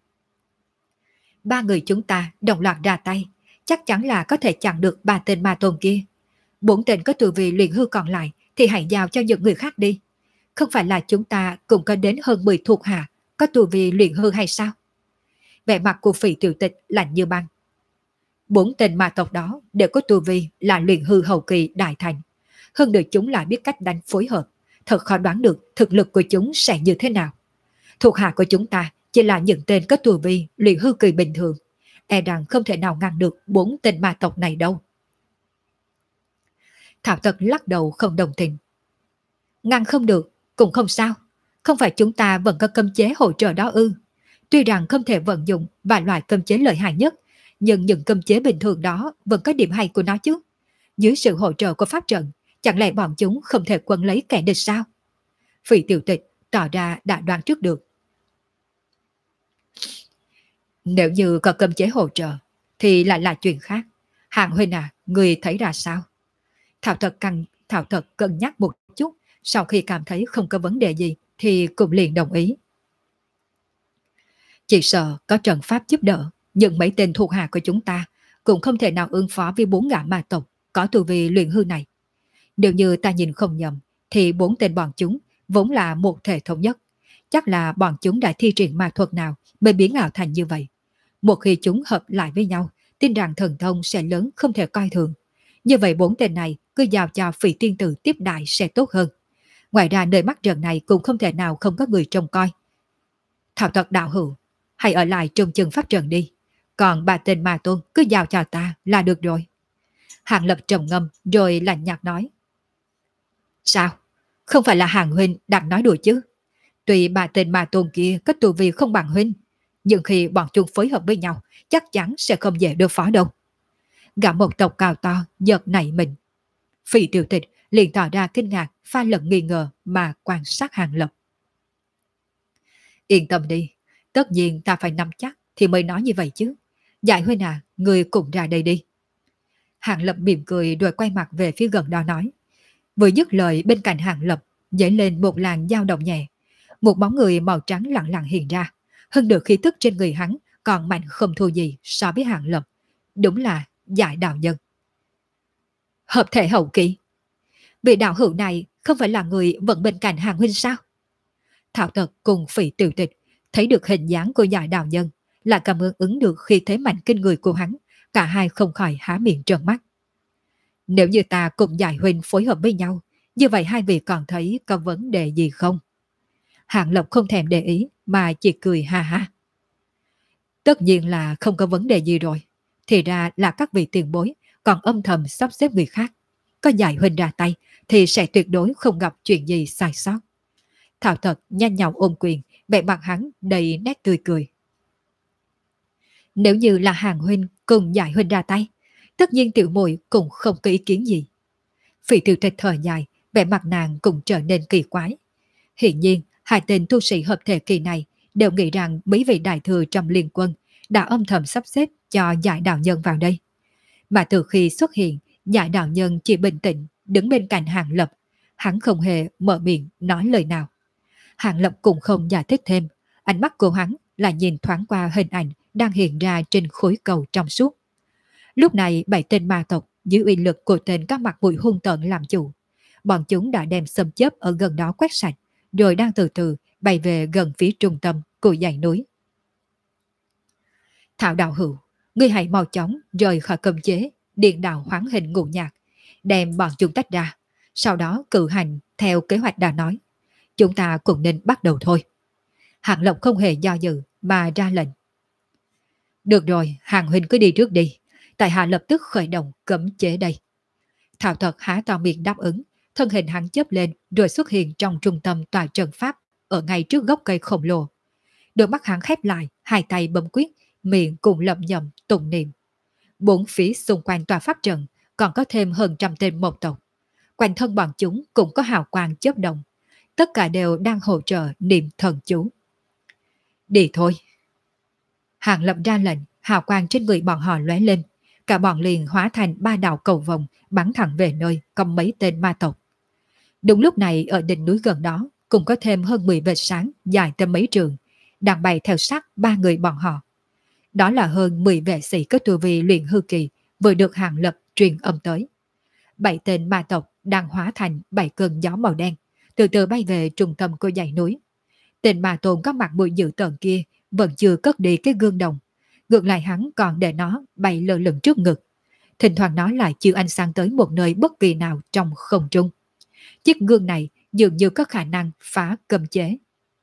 S1: 3 người chúng ta đồng loạt ra tay, chắc chắn là có thể chặn được 3 tên ma tôn kia. 4 tên có tu vi luyện hư còn lại thì hãy giao cho những người khác đi. Không phải là chúng ta cũng có đến hơn 10 thuộc hạ có tu vi luyện hư hay sao? Vẻ mặt của Phỉ Tiểu Tịch lạnh như băng. 4 tên ma tộc đó đều có tu vi là luyện hư hậu kỳ đại thành. Hơn nữa chúng lại biết cách đánh phối hợp. Thật khó đoán được thực lực của chúng sẽ như thế nào. Thuộc hạ của chúng ta chỉ là những tên có tu vi luyện hư kỳ bình thường. E rằng không thể nào ngăn được 4 tên ma tộc này đâu. Thảo Tật lắc đầu không đồng tình. Ngăn không được, cũng không sao. Không phải chúng ta vẫn có cấm chế hỗ trợ đó ư? Tuy rằng không thể vận dụng vài loại cấm chế lợi hại nhất, nhưng những cấm chế bình thường đó vẫn có điểm hay của nó chứ. Dưới sự hỗ trợ của pháp trận, chẳng lẽ bọn chúng không thể quấn lấy kẻ địch sao? Phỉ Tiểu Tịch tỏ ra đã đoán trước được. Nếu như có cấm chế hỗ trợ, thì lại là chuyện khác. Hàng huynh à, người thấy ra sao? Thảo Thật cân nhắc một chút, sau khi cảm thấy không có vấn đề gì, thì cũng liền đồng ý. Chỉ sợ có trận pháp giúp đỡ, nhưng mấy tên thuộc hạ của chúng ta cũng không thể nào ứng phó với 4 gã ma tộc có tu vi luyện hư này. Nếu như ta nhìn không nhầm, thì 4 tên bọn chúng vốn là một thể thống nhất. Chắc là bọn chúng đã thi triển ma thuật nào mới biến ảo thành như vậy. Một khi chúng hợp lại với nhau, tin rằng thần thông sẽ lớn không thể coi thường. Như vậy 4 tên này cứ giao cho Phỉ tiên tử tiếp đại sẽ tốt hơn. Ngoài ra nơi mắt trận này cũng không thể nào không có người trông coi. Thảo Tật đạo hữu, hãy ở lại trông chừng pháp trận đi. Còn 3 tên ma tôn cứ giao cho ta là được rồi. Hàng Lập trầm ngâm rồi lạnh nhạt nói. Sao? Không phải là Hàng huynh đang nói đùa chứ? Tuy ba tên ma tôn kia có tu vi không bằng huynh, nhưng khi bọn chúng phối hợp với nhau, chắc chắn sẽ không dễ đối phó đâu. Gã một tộc cao to giật nảy mình. Phỉ Tiểu Tịch liền tỏ ra kinh ngạc, pha lẫn nghi ngờ mà quan sát Hàng Lập. Yên tâm đi, tất nhiên ta phải nắm chắc thì mới nói như vậy chứ. Giải huynh à, người cùng ra đây đi. Hàng Lập mỉm cười rồi quay mặt về phía gần đó nói. Vừa dứt lời, bên cạnh Hàng Lập dấy lên một làn dao động nhẹ. Một bóng người màu trắng lặng lặng hiện ra. Hơn được khí tức trên người hắn còn mạnh không thua gì so với Hàng Lập. Đúng là Giải Đạo Nhân. Hợp thể hậu kỳ. Vị đạo hữu này không phải là người vẫn bên cạnh Hàng huynh sao? Thảo Tật cùng Phỉ Tiểu Tịch thấy được hình dáng của Giải Đạo Nhân, lại cảm ứng được khi thế mạnh kinh người của hắn, cả hai không khỏi há miệng trợn mắt. Nếu như ta cùng Giải huynh phối hợp với nhau, như vậy hai vị còn thấy có vấn đề gì không? Hạng Lộc không thèm để ý mà chỉ cười ha ha. Tất nhiên là không có vấn đề gì rồi. Thì ra là các vị tiền bối còn âm thầm sắp xếp người khác. Có Giải huynh ra tay thì sẽ tuyệt đối không gặp chuyện gì sai sót. Thảo Thật nhanh nhảu ôm quyền, vẻ mặt hắn đầy nét tươi cười. Nếu như là Hàng huynh cùng Giải huynh ra tay, tất nhiên tiểu muội cũng không có ý kiến gì. Phỉ Tiểu Tịch thở dài, vẻ mặt nàng cũng trở nên kỳ quái. Hiển nhiên, hai tên tu sĩ hợp thể kỳ này đều nghĩ rằng mấy vị đại thừa trong liên quân đã âm thầm sắp xếp cho Giải Đạo Nhân vào đây. Mà từ khi xuất hiện, Giải Đạo Nhân chỉ bình tĩnh đứng bên cạnh Hàng Lập, hắn không hề mở miệng nói lời nào. Hàng Lập cũng không giải thích thêm, ánh mắt của hắn là nhìn thoáng qua hình ảnh đang hiện ra trên khối cầu trong suốt. Lúc này bảy tên ma tộc dưới uy lực của tên các mặt mũi hung tợn làm chủ. Bọn chúng đã đem xâm chớp ở gần đó quét sạch, rồi đang từ từ bay về gần phía trung tâm của dãy núi. Thảo đạo hữu, ngươi hãy mau chóng rời khỏi cấm chế, điện đạo hoán hình ngũ nhạc, đem bọn chúng tách ra, sau đó cử hành theo kế hoạch đã nói. Chúng ta cũng nên bắt đầu thôi. Hạng Lộc không hề do dự mà ra lệnh. Được rồi, Hàng huynh cứ đi trước đi, tại hạ lập tức khởi động cấm chế đây. Thảo Thật há to miệng đáp ứng, thân hình hắn chớp lên rồi xuất hiện trong trung tâm tòa trận pháp ở ngay trước gốc cây khổng lồ. Đôi mắt hắn khép lại, hai tay bấm quyết, miệng cùng lẩm nhẩm tụng niệm. Bốn phía xung quanh tòa pháp trận còn có thêm hơn trăm tên một tộc. Quanh thân bọn chúng cũng có hào quang chớp động. Tất cả đều đang hỗ trợ niệm thần chú. Đi thôi. Hàng Lập ra lệnh, hào quang trên người bọn họ lóe lên. Cả bọn liền hóa thành ba đạo cầu vồng bắn thẳng về nơi có mấy tên ma tộc. Đúng lúc này ở đỉnh núi gần đó cũng có thêm hơn 10 vệt sáng dài tới mấy trường, đang bay theo sát ba người bọn họ. Đó là hơn 10 vệ sĩ có tu vi luyện hư kỳ vừa được Hàng Lập truyền âm tới. 7 tên ma tộc đang hóa thành 7 cơn gió màu đen, từ từ bay về trung tâm của dãy núi. Tên ma tôn có mặt mũi dữ tợn kia vẫn chưa cất đi cái gương đồng, ngược lại hắn còn để nó bay lơ lửng trước ngực. Thỉnh thoảng nó lại chiếu ánh sáng tới một nơi bất kỳ nào trong không trung. Chiếc gương này dường như có khả năng phá cấm chế.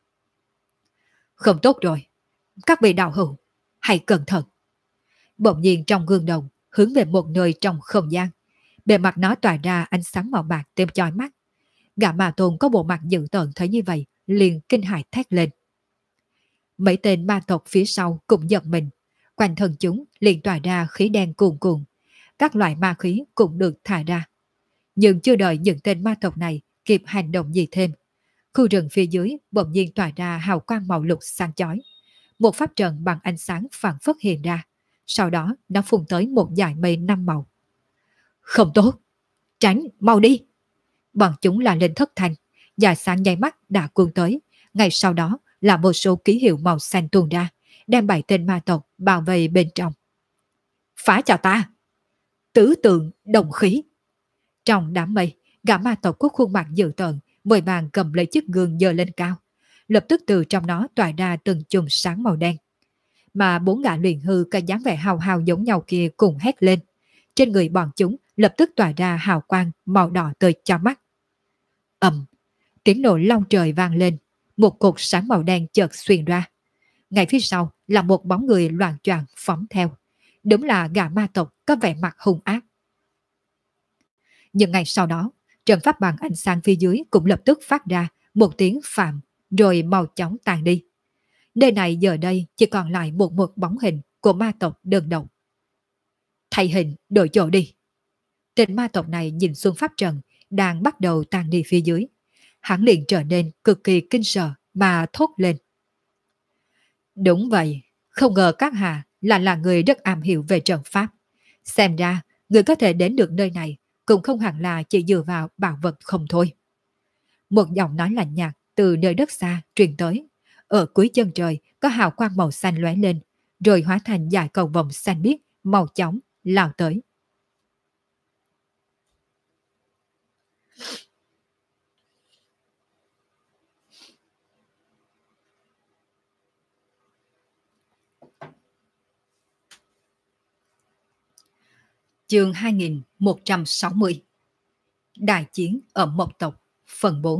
S1: Không tốt rồi, các vị đạo hữu, hãy cẩn thận. Bỗng nhiên trong gương đồng hướng về một nơi trong không gian, bề mặt nó tỏa ra ánh sáng màu bạc tem chói mắt. Gã ma tôn có bộ mặt dữ tợn thấy như vậy liền kinh hãi thét lên. Mấy tên ma tộc phía sau cũng giật mình, quanh thân chúng liền tỏa ra khí đen cuồn cuộn, các loại ma khí cũng được thả ra. Nhưng chưa đợi những tên ma tộc này kịp hành động gì thêm, khu rừng phía dưới bỗng nhiên tỏa ra hào quang màu lục sáng chói. Một pháp trận bằng ánh sáng phản phất hiện ra, sau đó nó phun tới một dải mây 5 màu. Không tốt, tránh, mau đi. Bọn chúng là lên thất thanh, dải sáng nháy mắt đã cuốn tới, ngay sau đó là một số ký hiệu màu xanh tuôn ra, đem 7 tên ma tộc bao vây bên trong. Phá cho ta! Tứ tượng đồng khí. Trong đám mây, gã ma tộc có khuôn mặt dữ tợn, vội vàng cầm lấy chiếc gương giơ lên cao, lập tức từ trong nó tỏa ra từng chùm sáng màu đen. Mà 4 gã luyện hư có dáng vẻ hào hào giống nhau kia cùng hét lên. Trên người bọn chúng lập tức tỏa ra hào quang màu đỏ tươi cho mắt. Ầm, tiếng nổ long trời vang lên, một cột sáng màu đen chợt xuyên ra. Ngay phía sau là một bóng người loạng choạng phóng theo. Đúng là gã ma tộc có vẻ mặt hung ác. Nhưng ngay sau đó, trận pháp bằng ánh sáng phía dưới cũng lập tức phát ra một tiếng phạm, rồi mau chóng tan đi. Nơi này giờ đây chỉ còn lại một bóng hình của ma tộc đơn độc. Thay hình, đổi chỗ đi. Tên ma tộc này nhìn xuống pháp trận, đang bắt đầu tan đi phía dưới. Hắn liền trở nên cực kỳ kinh sợ mà thốt lên. Đúng vậy, không ngờ các hạ là người rất am hiểu về trận pháp. Xem ra, người có thể đến được nơi này cũng không hẳn là chỉ dựa vào bảo vật không thôi. Một giọng nói lạnh nhạt từ nơi đất xa truyền tới. Ở cuối chân trời có hào quang màu xanh lóe lên, rồi hóa thành dải cầu vồng xanh biếc màu chóng lao tới. Chương 2160. Đại chiến ở Mộc tộc, phần 4.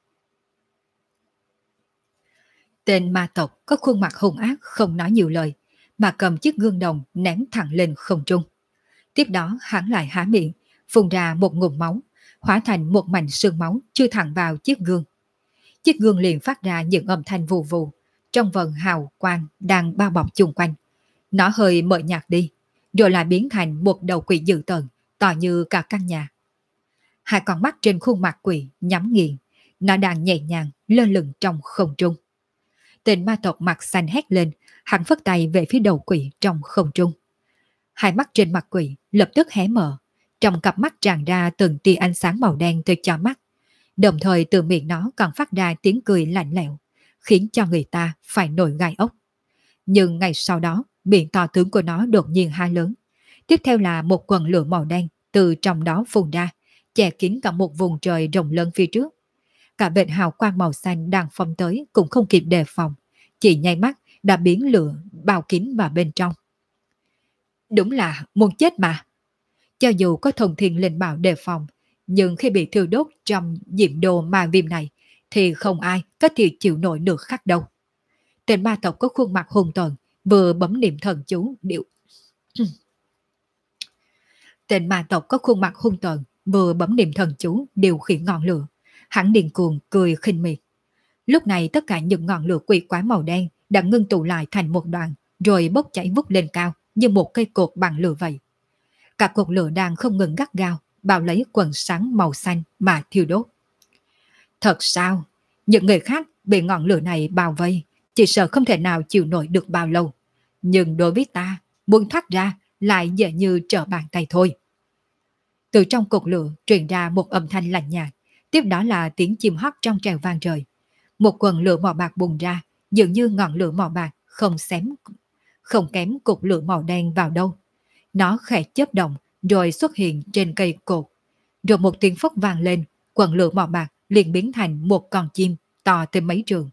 S1: Tên ma tộc có khuôn mặt hung ác không nói nhiều lời, mà cầm chiếc gương đồng ném thẳng lên không trung. Tiếp đó hắn lại há miệng, phun ra một ngụm máu, hóa thành một mảnh sương máu chui thẳng vào chiếc gương. Chiếc gương liền phát ra những âm thanh vù vù, trong vần hào quang đang bao bọc chung quanh. Nó hơi mờ nhạt đi, rồi lại biến thành một đầu quỷ dữ tợn, to như cả căn nhà. Hai con mắt trên khuôn mặt quỷ nhắm nghiền, nó đang nhẹ nhàng lơ lửng trong không trung. Tên ma tộc mặt xanh hét lên, hắn phất tay về phía đầu quỷ trong không trung. Hai mắt trên mặt quỷ lập tức hé mở, trong cặp mắt tràn ra từng tia ánh sáng màu đen từ chói mắt, đồng thời từ miệng nó còn phát ra tiếng cười lạnh lẽo, khiến cho người ta phải nổi gai ốc. Nhưng ngày sau đó, miệng to tướng của nó đột nhiên há lớn. Tiếp theo là một quần lửa màu đen từ trong đó phun ra, che kín cả một vùng trời rộng lớn phía trước. Cả vệt hào quang màu xanh đang phóng tới cũng không kịp đề phòng, chỉ nháy mắt đã biến lửa bao kín vào bên trong. Đúng là muốn chết mà. Cho dù có thông thiên linh bảo đề phòng, nhưng khi bị thiêu đốt trong diệm đồ ma viêm này, thì không ai có thể chịu nổi được khắc đâu. Tên ma tộc có khuôn mặt hung tợn, vừa bấm niệm thần chú điệu. Tên ma tộc có khuôn mặt hung tợn, vừa bấm niệm thần chú điều khiển ngọn lửa. Hắn điên cuồng cười khinh miệt. Lúc này tất cả những ngọn lửa quỷ quái màu đen đã ngưng tụ lại thành một đoạn, rồi bốc cháy vút lên cao như một cây cột bằng lửa vậy. Cả cột lửa đang không ngừng gắt gao bao lấy quần sáng màu xanh mà thiêu đốt. Thật sao? Những người khác bị ngọn lửa này bao vây, chỉ sợ không thể nào chịu nổi được bao lâu. Nhưng đối với ta, muốn thoát ra lại dễ như trở bàn tay thôi. Từ trong cột lửa truyền ra một âm thanh lạnh nhạt, tiếp đó là tiếng chim hót trong trèo vang trời. Một quần lửa màu bạc bùng ra, dường như ngọn lửa màu bạc không kém cột lửa màu đen vào đâu. Nó khẽ chớp động rồi xuất hiện trên cây cột. Rồi một tiếng phốc vang lên, quần lửa màu bạc liền biến thành một con chim to tới mấy trường.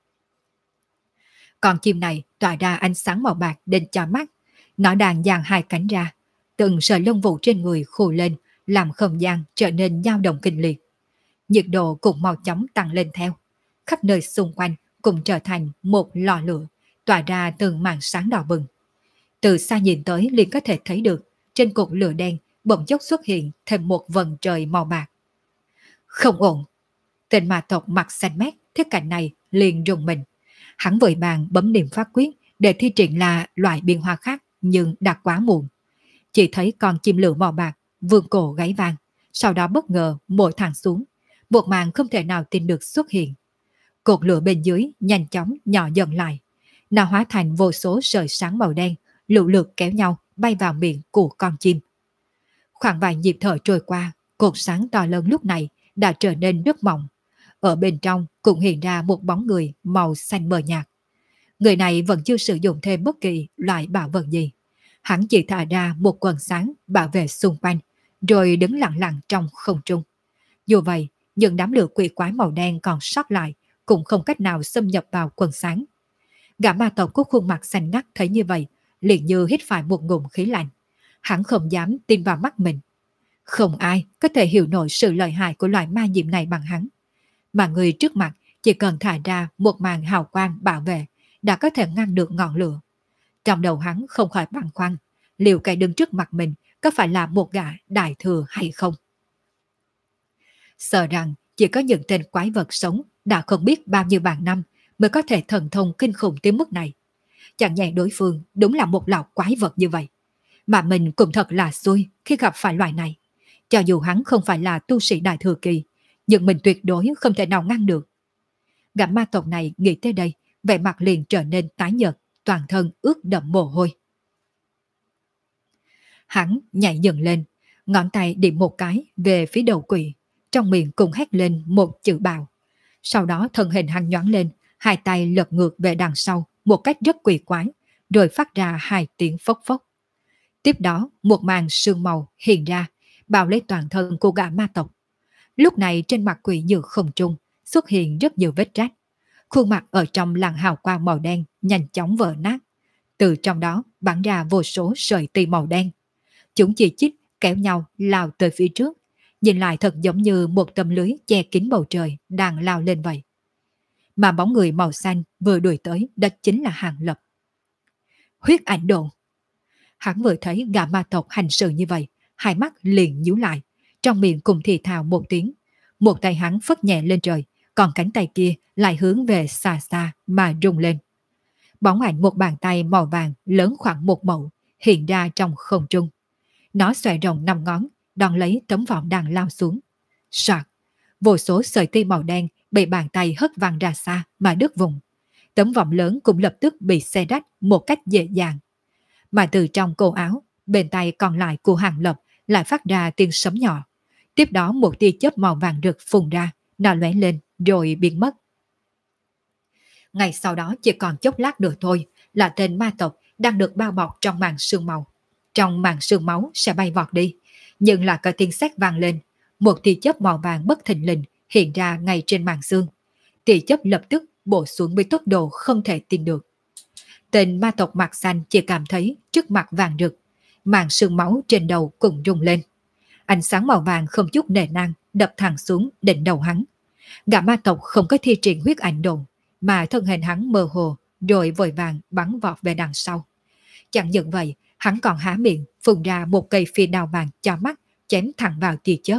S1: Con chim này tỏa ra ánh sáng màu bạc đến chói mắt. Nó đang dang hai cánh ra, từng sợi lông vũ trên người khô lên, làm không gian trở nên dao động kịch liệt. Nhiệt độ cũng mau chóng tăng lên theo. Khắp nơi xung quanh cũng trở thành một lò lửa, tỏa ra từng màn sáng đỏ bừng. Từ xa nhìn tới liền có thể thấy được, trên cột lửa đen bỗng chốc xuất hiện thêm một vầng trời màu bạc. Không ổn. Tên ma tộc mặt xanh mét thấy cảnh này liền rùng mình. Hắn vội vàng bấm niệm pháp quyết để thi triển là loại biên hoa khác, nhưng đã quá muộn. Chỉ thấy con chim lửa màu bạc vươn cổ gáy vang, sau đó bất ngờ mỗi thẳng xuống. Một màn không thể nào tin được xuất hiện. Cột lửa bên dưới nhanh chóng nhỏ dần lại. Nó hóa thành vô số sợi sáng màu đen, lũ lượt kéo nhau bay vào miệng của con chim. Khoảng vài nhịp thở trôi qua, cột sáng to lớn lúc này đã trở nên rất mỏng. Ở bên trong cũng hiện ra một bóng người màu xanh mờ nhạt. Người này vẫn chưa sử dụng thêm bất kỳ loại bảo vật gì. Hắn chỉ thả ra một quần sáng bảo vệ xung quanh, rồi đứng lặng lặng trong không trung. Dù vậy, những đám lửa quỷ quái màu đen còn sót lại cũng không cách nào xâm nhập vào quần sáng. Gã ma tộc có khuôn mặt xanh ngắt thấy như vậy, liền như hít phải một ngụm khí lạnh. Hắn không dám tin vào mắt mình. Không ai có thể hiểu nổi sự lợi hại của loại ma diệm này bằng hắn. Mà người trước mặt chỉ cần thả ra một màn hào quang bảo vệ đã có thể ngăn được ngọn lửa. Trong đầu hắn không khỏi băn khoăn, liệu cái đứng trước mặt mình có phải là một gã đại thừa hay không? Sợ rằng chỉ có những tên quái vật sống đã không biết bao nhiêu vạn năm mới có thể thần thông kinh khủng tới mức này. Chẳng nhẽ đối phương đúng là một lão quái vật như vậy. Mà mình cũng thật là xui khi gặp phải loại này. Cho dù hắn không phải là tu sĩ đại thừa kỳ, nhưng mình tuyệt đối không thể nào ngăn được. Gã ma tộc này nghĩ tới đây, vẻ mặt liền trở nên tái nhợt, toàn thân ướt đẫm mồ hôi. Hắn nhảy dựng lên, ngón tay điểm một cái về phía đầu quỷ, trong miệng cùng hét lên một chữ bào. Sau đó thân hình hắn nhoáng lên, hai tay lật ngược về đằng sau một cách rất quỷ quái, rồi phát ra hai tiếng phốc phốc. Tiếp đó một màn sương màu hiện ra, bao lấy toàn thân của gã ma tộc. Lúc này trên mặt quỷ như không trung xuất hiện rất nhiều vết rách. Khuôn mặt ở trong làn hào quang màu đen nhanh chóng vỡ nát. Từ trong đó bắn ra vô số sợi tì màu đen. Chúng chỉ chích kéo nhau lao tới phía trước, nhìn lại thật giống như một tấm lưới che kín bầu trời đang lao lên vậy. Mà bóng người màu xanh vừa đuổi tới đó chính là Hàng Lập. Huyết ảnh độ. Hắn vừa thấy gã ma tộc hành sự như vậy, hai mắt liền nhíu lại, trong miệng cùng thì thào một tiếng. Một tay hắn phất nhẹ lên trời, còn cánh tay kia lại hướng về xa xa mà rung lên. Bóng ảnh một bàn tay màu vàng lớn khoảng một mẫu hiện ra trong không trung. Nó xòe rộng 5 ngón, đón lấy tấm vọng đang lao xuống. Soạt, vô số sợi tơ màu đen bị bàn tay hất văng ra xa mà đứt vùng. Tấm vọng lớn cũng lập tức bị xé rách một cách dễ dàng. Mà từ trong cổ áo, bên tay còn lại của Hàng Lập lại phát ra tiếng sấm nhỏ. Tiếp đó một tia chớp màu vàng rực phun ra, nó lóe lên rồi biến mất. Ngay sau đó chỉ còn chốc lát nữa thôi là tên ma tộc đang được bao bọc trong màn sương màu. Trong màn sương máu sẽ bay vọt đi, nhưng là có tiếng sét vang lên, một tia chớp màu vàng bất thình lình hiện ra ngay trên màn sương. Tia chớp lập tức bổ xuống với tốc độ không thể tin được. Tên ma tộc mặt xanh chỉ cảm thấy trước mặt vàng rực, màn sương máu trên đầu cũng rung lên. Ánh sáng màu vàng không chút nề nang đập thẳng xuống đỉnh đầu hắn. Gã ma tộc không có thi triển huyết ảnh đồn, mà thân hình hắn mơ hồ rồi vội vàng bắn vọt về đằng sau. Chẳng những vậy, hắn còn há miệng phun ra một cây phi đao vàng cho mắt chém thẳng vào tia chớp.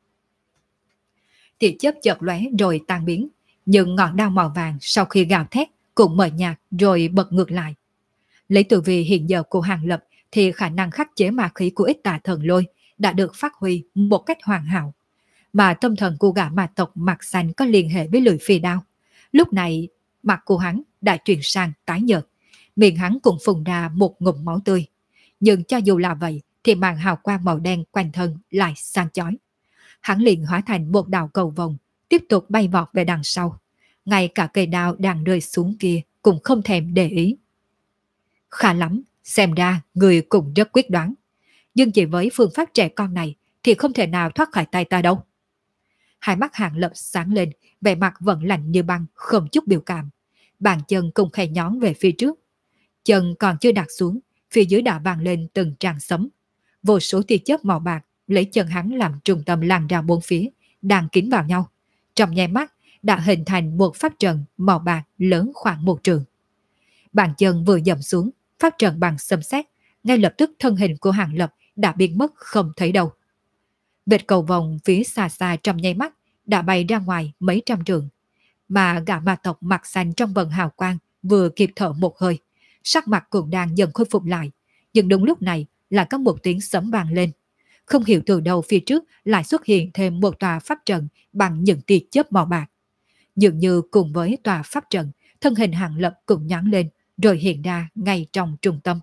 S1: Tia chớp chợt lóe rồi tan biến, nhưng ngọn đao màu vàng sau khi gào thét cũng mờ nhạt rồi bật ngược lại. Lấy từ vì hiện giờ của Hàng Lập thì khả năng khắc chế ma khí của Ích Tà Thần Lôi đã được phát huy một cách hoàn hảo. Mà tâm thần của gã ma tộc mặt xanh có liên hệ với lưỡi phi đao. Lúc này mặt của hắn đã chuyển sang tái nhợt, miệng hắn cũng phun ra một ngụm máu tươi. Nhưng cho dù là vậy thì màn hào quang màu đen quanh thân lại sáng chói. Hắn liền hóa thành một đạo cầu vồng, tiếp tục bay vọt về đằng sau. Ngay cả cây đao đang rơi xuống kia cũng không thèm để ý. Khá lắm, xem ra người cũng rất quyết đoán. Nhưng chỉ với phương pháp trẻ con này thì không thể nào thoát khỏi tay ta đâu. Hai mắt Hàng Lập sáng lên, vẻ mặt vẫn lạnh như băng, không chút biểu cảm. Bàn chân cùng khẽ nhón về phía trước. Chân còn chưa đặt xuống, phía dưới đã vang lên từng tràng sấm. Vô số tia chớp màu bạc lấy chân hắn làm trung tâm lan ra bốn phía, đang kín vào nhau. Trong nháy mắt đã hình thành một pháp trận màu bạc lớn khoảng một trường. Bàn chân vừa dậm xuống, pháp trận bằng xâm xét, ngay lập tức thân hình của Hàng Lập đã biến mất không thấy đâu. Vệt cầu vồng phía xa xa trong nháy mắt đã bay ra ngoài mấy trăm trường. Mà gã ma tộc mặt xanh trong vần hào quang vừa kịp thở một hơi, sắc mặt cũng đang dần khôi phục lại. Nhưng đúng lúc này là có một tiếng sấm vang lên. Không hiểu từ đâu phía trước lại xuất hiện thêm một tòa pháp trận bằng những tia chớp màu bạc. Dường như cùng với tòa pháp trận, thân hình Hàng Lập cũng nhắn lên rồi hiện ra ngay trong trung tâm.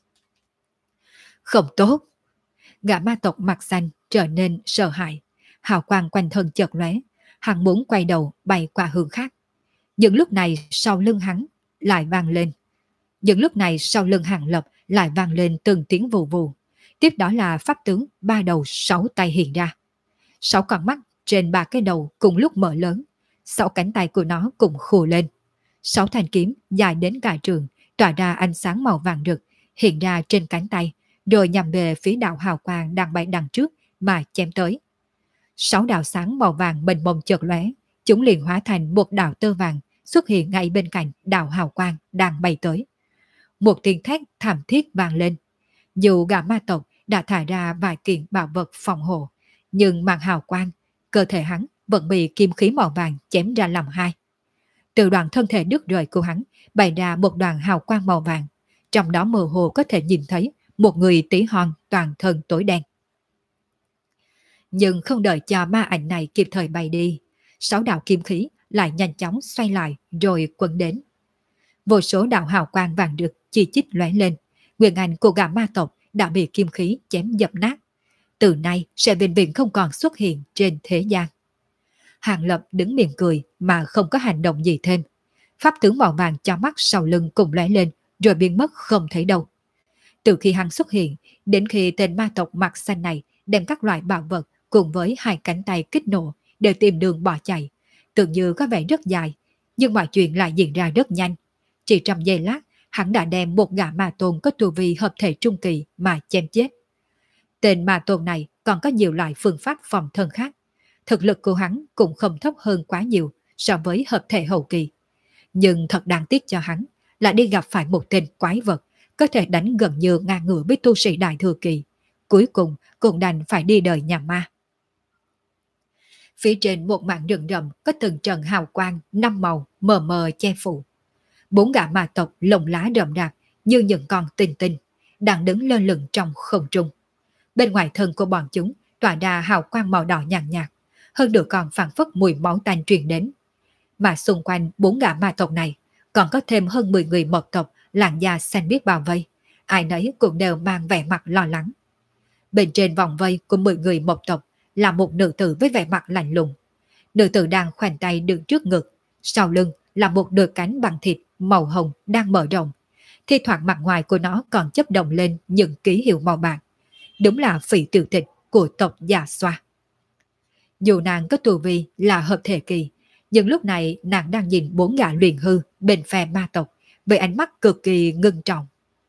S1: Không tốt! Gã ma tộc mặt xanh trở nên sợ hãi. Hào quang quanh thân chợt lóe, hắn muốn quay đầu bay qua hướng khác. Nhưng lúc này sau lưng hắn lại vang lên. Nhưng lúc này sau lưng Hàng Lập lại vang lên từng tiếng vù vù. Tiếp đó là pháp tướng ba đầu sáu tay hiện ra. Sáu con mắt trên ba cái đầu cùng lúc mở lớn. Sáu cánh tay của nó cùng khù lên. Sáu thanh kiếm dài đến cả trường tỏa ra ánh sáng màu vàng rực hiện ra trên cánh tay, rồi nhằm về phía đạo hào quang đang bay đằng trước mà chém tới. Sáu đạo sáng màu vàng mênh mông chợt lóe, chúng liền hóa thành một đạo tơ vàng xuất hiện ngay bên cạnh đạo hào quang đang bay tới. Một tiếng thét thảm thiết vang lên. Dù gã ma tộc đã thả ra vài kiện bảo vật phòng hộ, nhưng màn hào quang cơ thể hắn vẫn bị kim khí màu vàng chém ra làm hai. Từ đoạn thân thể đứt rời của hắn bày ra một đoàn hào quang màu vàng, trong đó mơ hồ có thể nhìn thấy một người tí hon toàn thân tối đen. Nhưng không đợi cho ma ảnh này kịp thời bay đi, 6 đạo kim khí lại nhanh chóng xoay lại rồi quấn đến. Vô số đạo hào quang vàng rực chi chít lóe lên, nguyên ảnh của gã ma tộc đã bị kim khí chém dập nát. Từ nay sẽ vĩnh viễn không còn xuất hiện trên thế gian. Hàng Lập đứng mỉm cười mà không có hành động gì thêm. Pháp tướng màu vàng cho mắt sau lưng cùng lóe lên rồi biến mất không thấy đâu. Từ khi hắn xuất hiện đến khi tên ma tộc mặt xanh này đem các loại bảo vật cùng với 2 cánh tay kích nổ để tìm đường bỏ chạy, tưởng như có vẻ rất dài, nhưng mọi chuyện lại diễn ra rất nhanh. Chỉ trong giây lát, hắn đã đem một gã ma tôn có tu vi hợp thể trung kỳ mà chém chết. Tên ma tôn này còn có nhiều loại phương pháp phòng thân khác. Thực lực của hắn cũng không thấp hơn quá nhiều so với hợp thể hậu kỳ. Nhưng thật đáng tiếc cho hắn là đi gặp phải một tên quái vật có thể đánh gần như ngang ngửa với tu sĩ đại thừa kỳ. Cuối cùng cũng đành phải đi đời nhà ma. Phía trên một mảng rừng rậm có từng trận hào quang 5 màu mờ mờ che phủ. 4 gã ma tộc lồng lá rậm rạp như những con tinh tinh đang đứng lơ lửng trong không trung. Bên ngoài thân của bọn chúng tỏa ra hào quang màu đỏ nhàn nhạt, hơn nữa còn phảng phất mùi máu tanh truyền đến. Mà xung quanh 4 gã ma tộc này còn có thêm hơn 10 người mộc tộc làn da xanh biếc bao vây, ai nấy cũng đều mang vẻ mặt lo lắng. Bên trên vòng vây của 10 người mộc tộc là một nữ tử với vẻ mặt lạnh lùng. Nữ tử đang khoanh tay đứng trước ngực, sau lưng là một đôi cánh bằng thịt màu hồng đang mở rộng. Thi thoảng mặt ngoài của nó còn chớp động lên những ký hiệu màu bạc. Đúng là Phỉ Tiểu Tịch của tộc Già Xoa. Dù nàng có tu vi là hợp thể kỳ, nhưng lúc này nàng đang nhìn 4 gã luyện hư bên phe ma tộc với ánh mắt cực kỳ ngưng trọng.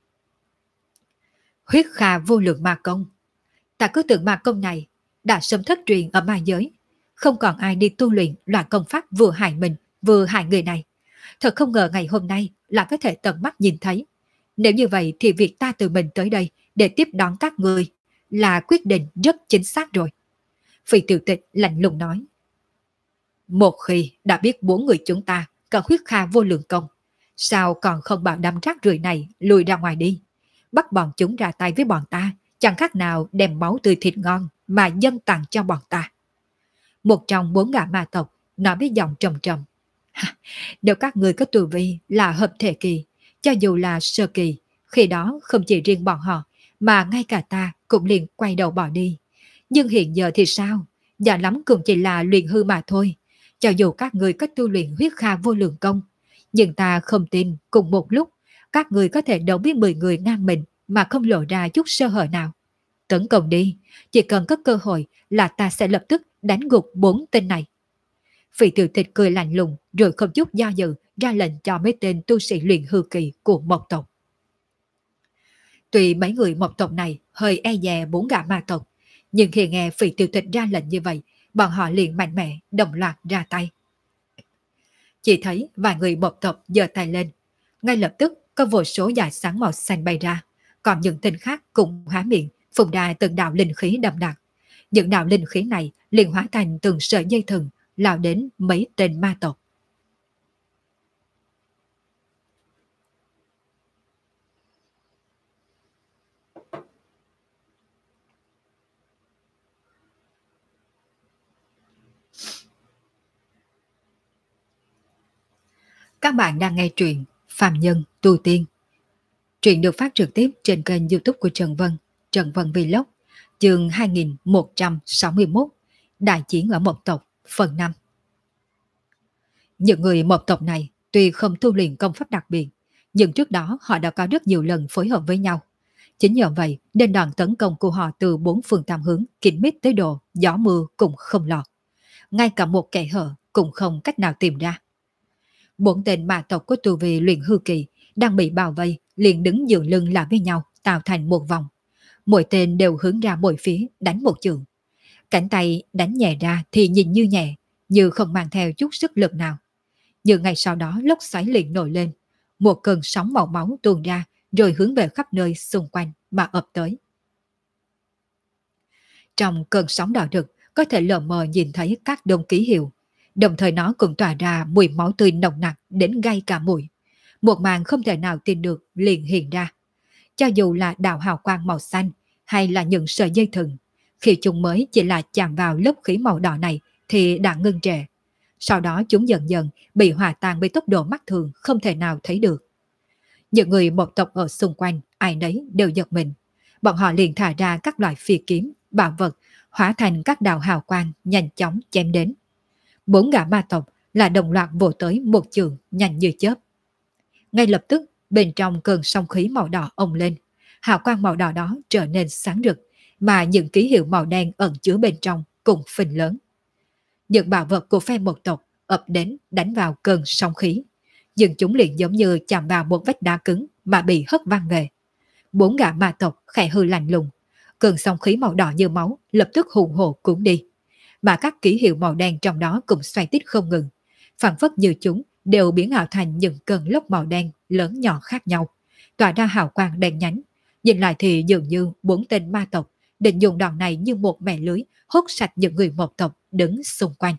S1: Huyết Kha vô lượng ma công. Ta cứ tưởng ma công này đã sớm thất truyền ở ma giới, không còn ai đi tu luyện loại công pháp vừa hại mình vừa hại người này. Thật không ngờ ngày hôm nay là có thể tận mắt nhìn thấy. Nếu như vậy thì việc ta tự mình tới đây để tiếp đón các người là quyết định rất chính xác rồi. Phỉ Tiểu Tịch lạnh lùng nói. Một khi đã biết 4 người chúng ta có Huyết Kha vô lượng công, sao còn không bảo đám rác rưởi này lùi ra ngoài đi. Bắt bọn chúng ra tay với bọn ta, chẳng khác nào đem máu tươi thịt ngon mà dâng tặng cho bọn ta. Một trong 4 gã ma tộc nói với giọng trầm trầm. Nếu các người có tu vi là hợp thể kỳ, cho dù là sơ kỳ, khi đó không chỉ riêng bọn họ, mà ngay cả ta cũng liền quay đầu bỏ đi. Nhưng hiện giờ thì sao? Dạ lắm cũng chỉ là luyện hư mà thôi. Cho dù các người có tu luyện Huyết Kha vô lượng công, nhưng ta không tin cùng một lúc các người có thể đấu với 10 người ngang mình mà không lộ ra chút sơ hở nào. Tấn công đi, chỉ cần có cơ hội là ta sẽ lập tức đánh gục 4 tên này. Phỉ Tiểu Tịch cười lạnh lùng rồi không chút do dự ra lệnh cho mấy tên tu sĩ luyện hư kỳ của mộc tộc. Tuy mấy người mộc tộc này hơi e dè 4 gã ma tộc, nhưng khi nghe Phỉ Tiểu Tịch ra lệnh như vậy, bọn họ liền mạnh mẽ đồng loạt ra tay. Chỉ thấy vài người mộc tộc giơ tay lên, ngay lập tức có vô số dải sáng màu xanh bay ra, còn những tên khác cũng há miệng phun ra từng đạo linh khí đậm đặc. Những đạo linh khí này liền hóa thành từng sợi dây thừng lao đến mấy tên ma tộc. Các bạn đang nghe truyện Phàm Nhân Tu Tiên. Truyện được phát trực tiếp trên kênh YouTube của Trần Vân, Trần Vân Vlog, chương 2161, Đại chiến ở mộc tộc, phần 5. Những người mộc tộc này tuy không tu luyện công pháp đặc biệt, nhưng trước đó họ đã có rất nhiều lần phối hợp với nhau. Chính nhờ vậy nên đòn tấn công của họ từ 4 phương tám hướng kín mít tới độ gió mưa cũng không lọt. Ngay cả một kẻ hở cũng không cách nào tìm ra. 4 tên ma tộc của tu vi luyện hư kỳ đang bị bao vây liền đứng dựa lưng lại với nhau tạo thành một vòng. Mỗi tên đều hướng ra mỗi phía đánh một chưởng. Cánh tay đánh nhẹ ra thì nhìn như nhẹ, như không mang theo chút sức lực nào. Nhưng ngày sau đó lốc xoáy liền nổi lên, một cơn sóng màu máu tuôn ra rồi hướng về khắp nơi xung quanh mà ập tới. Trong cơn sóng đỏ rực có thể lờ mờ nhìn thấy các đốm ký hiệu. Đồng thời nó cũng tỏa ra mùi máu tươi nồng nặc đến gây cả mũi. Một màn không thể nào tin được liền hiện ra. Cho dù là đạo hào quang màu xanh hay là những sợi dây thừng, khi chúng mới chỉ là chạm vào lớp khí màu đỏ này thì đã ngưng trệ. Sau đó chúng dần dần bị hòa tan với tốc độ mắt thường không thể nào thấy được. Những người một tộc ở xung quanh ai nấy đều giật mình. Bọn họ liền thả ra các loại phi kiếm, bảo vật, hóa thành các đạo hào quang nhanh chóng chém đến. 4 gã ma tộc là đồng loạt vồ tới một trường nhanh như chớp. Ngay lập tức, bên trong cơn sóng khí màu đỏ ồng lên, hào quang màu đỏ đó trở nên sáng rực, mà những ký hiệu màu đen ẩn chứa bên trong cũng phình lớn. Những bảo vật của phe một tộc ập đến đánh vào cơn sóng khí, nhưng chúng liền giống như chạm vào một vách đá cứng mà bị hất văng về. 4 gã ma tộc khẽ hư lạnh lùng, cơn sóng khí màu đỏ như máu lập tức hùng hồ cuốn đi, mà các ký hiệu màu đen trong đó cũng xoay tít không ngừng, phản phất như chúng đều biến ảo thành những cơn lốc màu đen lớn nhỏ khác nhau, tỏa ra hào quang đen nhánh. Nhìn lại thì dường như 4 tên ma tộc định dùng đòn này như một mẻ lưới hút sạch những người một tộc đứng xung quanh.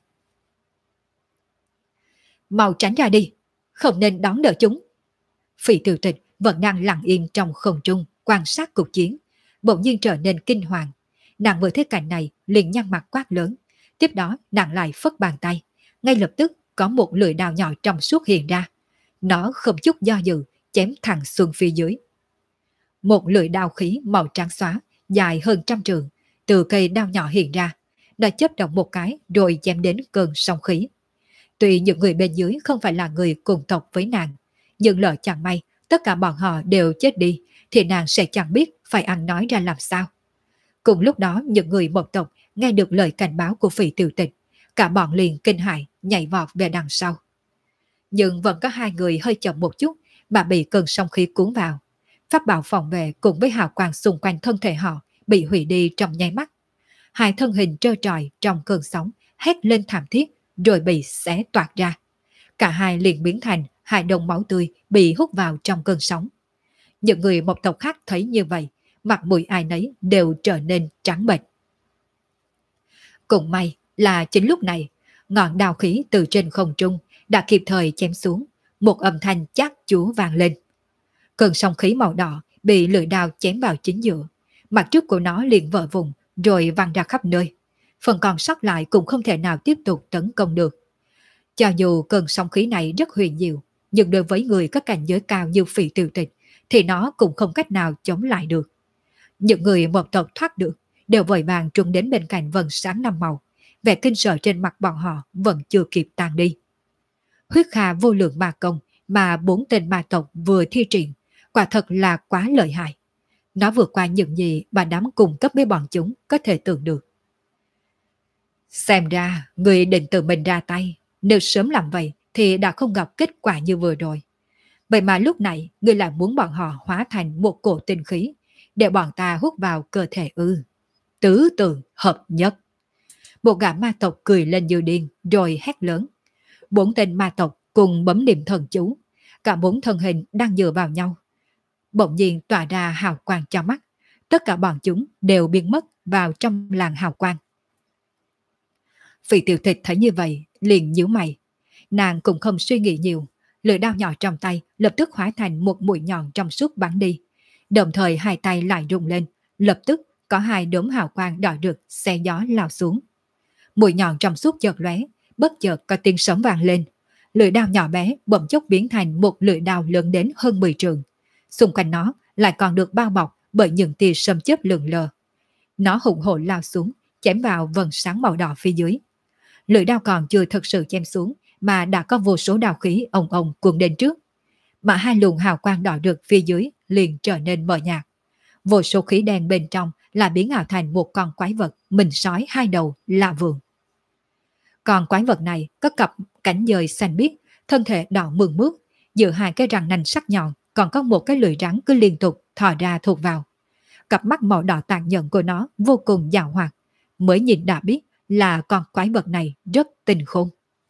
S1: Mau tránh ra đi, không nên đón đỡ chúng. Phỉ Tiểu Tịch vẫn đang lặng yên trong không trung quan sát cuộc chiến, bỗng nhiên trở nên kinh hoàng. Nàng vừa thấy cảnh này liền nhăn mặt quát lớn, tiếp đó nàng lại phất bàn tay, ngay lập tức có một lưỡi đao nhỏ trong suốt hiện ra. Nó không chút do dự chém thẳng xuống phía dưới. Một lưỡi đao khí màu trắng xóa dài hơn trăm trường từ cây đao nhỏ hiện ra, nó chớp động một cái rồi chém đến cơn sóng khí. Tuy những người bên dưới không phải là người cùng tộc với nàng, nhưng lỡ chẳng may tất cả bọn họ đều chết đi thì nàng sẽ chẳng biết phải ăn nói ra làm sao. Cùng lúc đó những người một tộc nghe được lời cảnh báo của Phỉ Tiểu Tịch, cả bọn liền kinh hãi nhảy vọt về đằng sau. Nhưng vẫn có 2 người hơi chậm một chút mà bị cơn sóng khí cuốn vào. Pháp bảo phòng vệ cùng với hào quang xung quanh thân thể họ bị hủy đi trong nháy mắt. 2 thân hình trơ trọi trong cơn sóng hét lên thảm thiết rồi bị xé toạc ra. Cả hai liền biến thành 2 đồng máu tươi bị hút vào trong cơn sóng. Những người một tộc khác thấy như vậy, mặt mũi ai nấy đều trở nên trắng bệch. Cũng may là chính lúc này, ngọn đao khí từ trên không trung đã kịp thời chém xuống, một âm thanh chát chúa vang lên. Cơn sóng khí màu đỏ bị lưỡi đao chém vào chính giữa, mặt trước của nó liền vỡ vùng rồi văng ra khắp nơi. Phần còn sót lại cũng không thể nào tiếp tục tấn công được. Cho dù cơn sóng khí này rất huyền diệu, nhưng đối với người có cảnh giới cao như Phỉ Tiểu Tịch thì nó cũng không cách nào chống lại được. Những người một tộc thoát được đều vội vàng trùng đến bên cạnh vầng sáng 5 màu, vẻ kinh sợ trên mặt bọn họ vẫn chưa kịp tan đi. Huyết kha vô lượng ma công mà 4 tên ma tộc vừa thi triển, quả thật là quá lợi hại. Nó vượt qua những gì mà đám cùng cấp với bọn chúng có thể tưởng được. Xem ra, người định tự mình ra tay, nếu sớm làm vậy thì đã không gặp kết quả như vừa rồi. Vậy mà lúc này, người lại muốn bọn họ hóa thành một cổ tinh khí, để bọn ta hút vào cơ thể ư. Tứ từ hợp nhất. Một gã ma tộc cười lên như điên, rồi hét lớn. 4 tên ma tộc cùng bấm niệm thần chú. Cả 4 thân hình đang dựa vào nhau. Bỗng nhiên tỏa ra hào quang cho mắt. Tất cả bọn chúng đều biến mất vào trong làn hào quang. Phỉ Tiểu Tịch thấy như vậy, liền nhíu mày. Nàng cũng không suy nghĩ nhiều. Lưỡi đao nhỏ trong tay lập tức hóa thành một mũi nhọn trong suốt bắn đi. Đồng thời 2 tay lại rung lên, lập tức có 2 đốm hào quang đỏ rực xé gió lao xuống. Mũi nhọn trong suốt chợt lóe, bất chợt có tiếng sấm vang lên. Lưỡi đao nhỏ bé bỗng chốc biến thành một lưỡi đao lớn đến hơn 10 trường. Xung quanh nó lại còn được bao bọc bởi những tia sấm chớp lượn lờ. Nó hùng hổ lao xuống, chém vào vầng sáng màu đỏ phía dưới. Lưỡi đao còn chưa thực sự chém xuống mà đã có vô số đao khí ồng ồng cuồn đến trước. Mà 2 luồng hào quang đỏ rực phía dưới liền trở nên mờ nhạt. Vô số khí đen bên trong là biến ảo thành một con quái vật mình sói 2 đầu lạ vượng. Con quái vật này có cặp cánh dời xanh biếc, thân thể đỏ mượt mướt, giữa 2 cái răng nanh sắc nhọn còn có một cái lưỡi rắn cứ liên tục thò ra thụt vào. Cặp mắt màu đỏ tàn nhẫn của nó vô cùng giàu hoạt, mới nhìn đã biết là con quái vật này rất tinh khôn.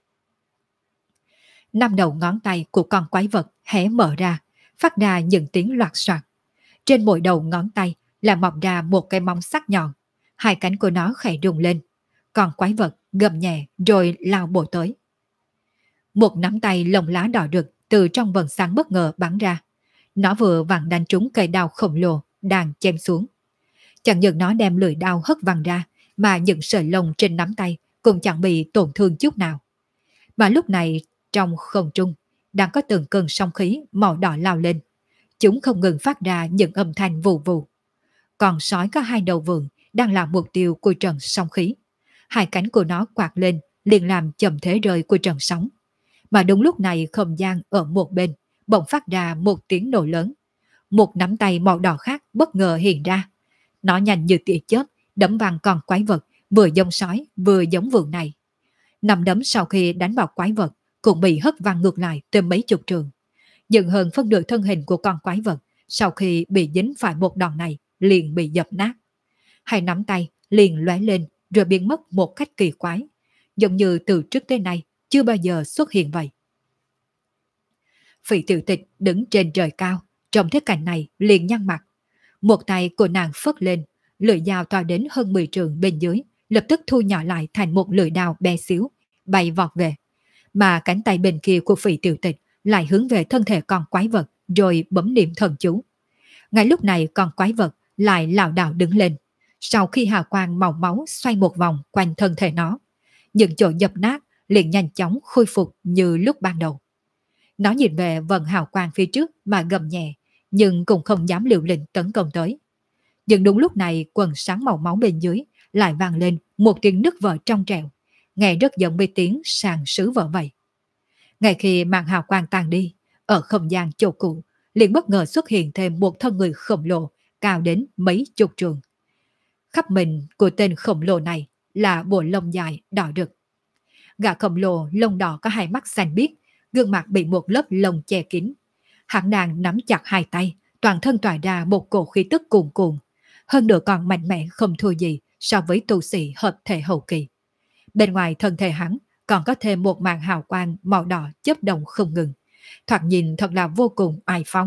S1: 5 đầu ngón tay của con quái vật hé mở ra, phát ra những tiếng loạt soạt. Trên mỗi đầu ngón tay là mọc ra một cái móng sắc nhọn, 2 cánh của nó khẽ rung lên. Còn quái vật gầm nhẹ rồi lao bổ tới. Một nắm tay lồng lá đỏ rực từ trong vầng sáng bất ngờ bắn ra. Nó vừa vặn đánh trúng cây đao khổng lồ đang chém xuống. Chẳng những nó đem lưỡi đao hất văng ra, mà những sợi lông trên nắm tay cũng chẳng bị tổn thương chút nào. Mà lúc này trong không trung đang có từng cơn sóng khí màu đỏ lao lên. Chúng không ngừng phát ra những âm thanh vù vù. Còn sói có hai đầu vườn đang là mục tiêu của trận sóng khí. Hai cánh của nó quạt lên liền làm chậm thế rơi của trận sóng. Mà đúng lúc này không gian ở một bên bỗng phát ra một tiếng nổ lớn. Một nắm tay màu đỏ khác bất ngờ hiện ra. Nó nhanh như tia chớp đấm vào con quái vật vừa giống sói vừa giống vườn này. Nắm đấm sau khi đánh vào quái vật cũng bị hất văng ngược lại tới mấy chục trường. Nhưng hơn phân nửa thân hình của con quái vật sau khi bị dính phải một đòn này liền bị dập nát. Hai nắm tay liền lóe lên rồi biến mất một cách kỳ quái, giống như từ trước tới nay chưa bao giờ xuất hiện vậy. Phỉ Tiểu Tịch đứng trên trời cao, trong thế cảnh này liền nhăn mặt. Một tay của nàng phất lên, lưỡi dao to đến hơn 10 trường bên dưới, lập tức thu nhỏ lại thành một lưỡi đao bé xíu, bay vọt về. Mà cánh tay bên kia của Phỉ Tiểu Tịch lại hướng về thân thể con quái vật, rồi bấm niệm thần chú. Ngay lúc này con quái vật lại lảo đảo đứng lên, sau khi hào quang màu máu xoay một vòng quanh thân thể nó. Những chỗ dập nát liền nhanh chóng khôi phục như lúc ban đầu. Nó nhìn về vần hào quang phía trước mà gầm nhẹ, nhưng cũng không dám liều lĩnh tấn công tới. Nhưng đúng lúc này quần sáng màu máu bên dưới lại vang lên một tiếng nứt vỡ trong trẻo, nghe rất giống với tiếng sàn sứ vỡ vậy. Ngay khi màn hào quang tan đi, ở không gian chỗ cũ liền bất ngờ xuất hiện thêm một thân người khổng lồ cao đến mấy chục trường. Khắp mình của tên khổng lồ này là bộ lông dài đỏ rực. Gã khổng lồ lông đỏ có hai mắt xanh biếc, gương mặt bị một lớp lông che kín. Hắn đang nắm chặt hai tay, toàn thân tỏa ra một cổ khí tức cuồn cuộn, hơn nữa còn mạnh mẽ không thua gì so với tu sĩ hợp thể hậu kỳ. Bên ngoài thân thể hắn còn có thêm một màn hào quang màu đỏ chớp động không ngừng, thoạt nhìn thật là vô cùng oai phong.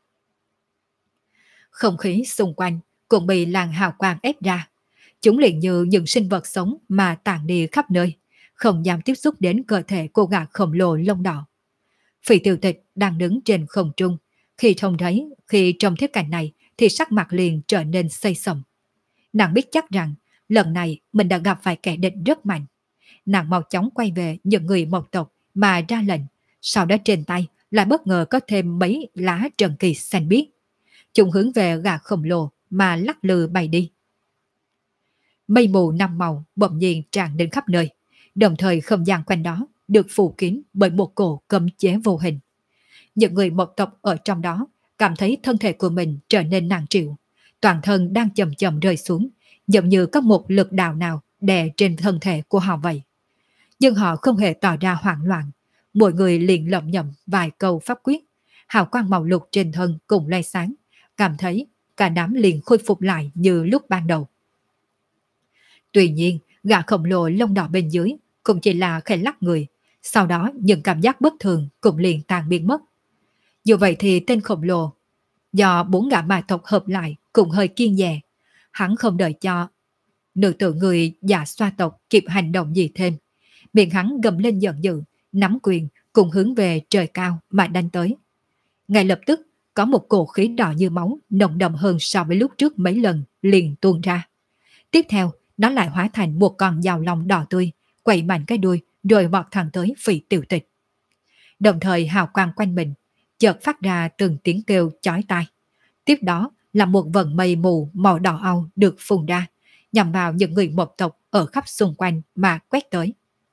S1: Không khí xung quanh cũng bị làn hào quang ép ra. Chúng liền như những sinh vật sống mà tản đi khắp nơi, không dám tiếp xúc đến cơ thể của gã khổng lồ lông đỏ. Phỉ Tiểu Tịch đang đứng trên không trung, khi trông thấy cảnh này thì sắc mặt liền trở nên xây sầm. Nàng biết chắc rằng lần này mình đã gặp phải kẻ địch rất mạnh. Nàng mau chóng quay về những người Mộc tộc mà ra lệnh, sau đó trên tay lại bất ngờ có thêm mấy lá trần kỳ xanh biếc. Chúng hướng về gã khổng lồ mà lắc lư bay đi. Mây mù năm màu bỗng nhiên tràn đến khắp nơi, đồng thời không gian quanh đó được phủ kín bởi một cổ cấm chế vô hình. Những người Mộc tộc ở trong đó cảm thấy thân thể của mình trở nên nặng trĩu, toàn thân đang chậm chậm rơi xuống, giống như có một lực đạo nào đè trên thân thể của họ vậy. Nhưng họ không hề tỏ ra hoảng loạn, mỗi người liền lẩm nhẩm vài câu pháp quyết, hào quang màu lục trên thân cùng lóe sáng, cảm thấy cả đám liền khôi phục lại như lúc ban đầu. Tuy nhiên, gã khổng lồ lông đỏ bên dưới cũng chỉ là khẽ lắc người, sau đó những cảm giác bất thường cũng liền tan biến mất. Dù vậy thì tên khổng lồ, do bốn gã ma tộc hợp lại cũng hơi kiêng dè, hắn không đợi cho nữ tử người Dạ Xoa tộc kịp hành động gì thêm. Miệng hắn gầm lên giận dữ, nắm quyền cùng hướng về trời cao mà đánh tới. Ngay lập tức, có một cổ khí đỏ như máu nồng đậm hơn so với lúc trước mấy lần liền tuôn ra. Tiếp theo, nó lại hóa thành một con dao long đỏ tươi, quậy mạnh cái đuôi rồi vọt thẳng tới Phỉ Tiểu Tịch. Đồng thời hào quang quanh mình chợt phát ra từng tiếng kêu chói tai. Tiếp đó là một vầng mây mù màu đỏ au được phun ra, nhằm vào những người Mộc tộc ở khắp xung quanh mà quét tới.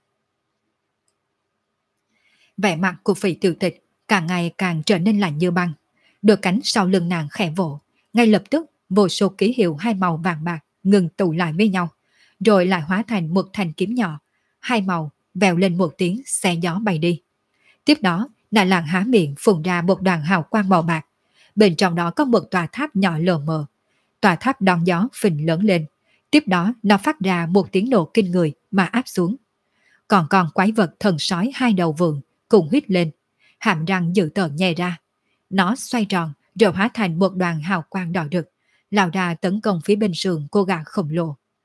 S1: Vẻ mặt của Phỉ Tiểu Tịch càng ngày càng trở nên lạnh như băng. Đôi cánh sau lưng nàng khẽ vỗ, ngay lập tức vô số ký hiệu hai màu vàng bạc ngừng tụ lại với nhau, rồi lại hóa thành một thanh kiếm nhỏ, hai màu vèo lên một tiếng xé gió bay đi. Tiếp đó, nàng làng há miệng phun ra một đoàn hào quang màu bạc, bên trong đó có một tòa tháp nhỏ lờ mờ. Tòa tháp đón gió phình lớn lên, tiếp đó nó phát ra một tiếng nổ kinh người mà áp xuống. Còn con quái vật thần sói hai đầu vượn cùng huýt lên, hàm răng dữ tợn nhè ra. Nó xoay tròn rồi hóa thành một đoàn hào quang đỏ rực, lao ra tấn công phía bên sườn cô gã khổng lồ.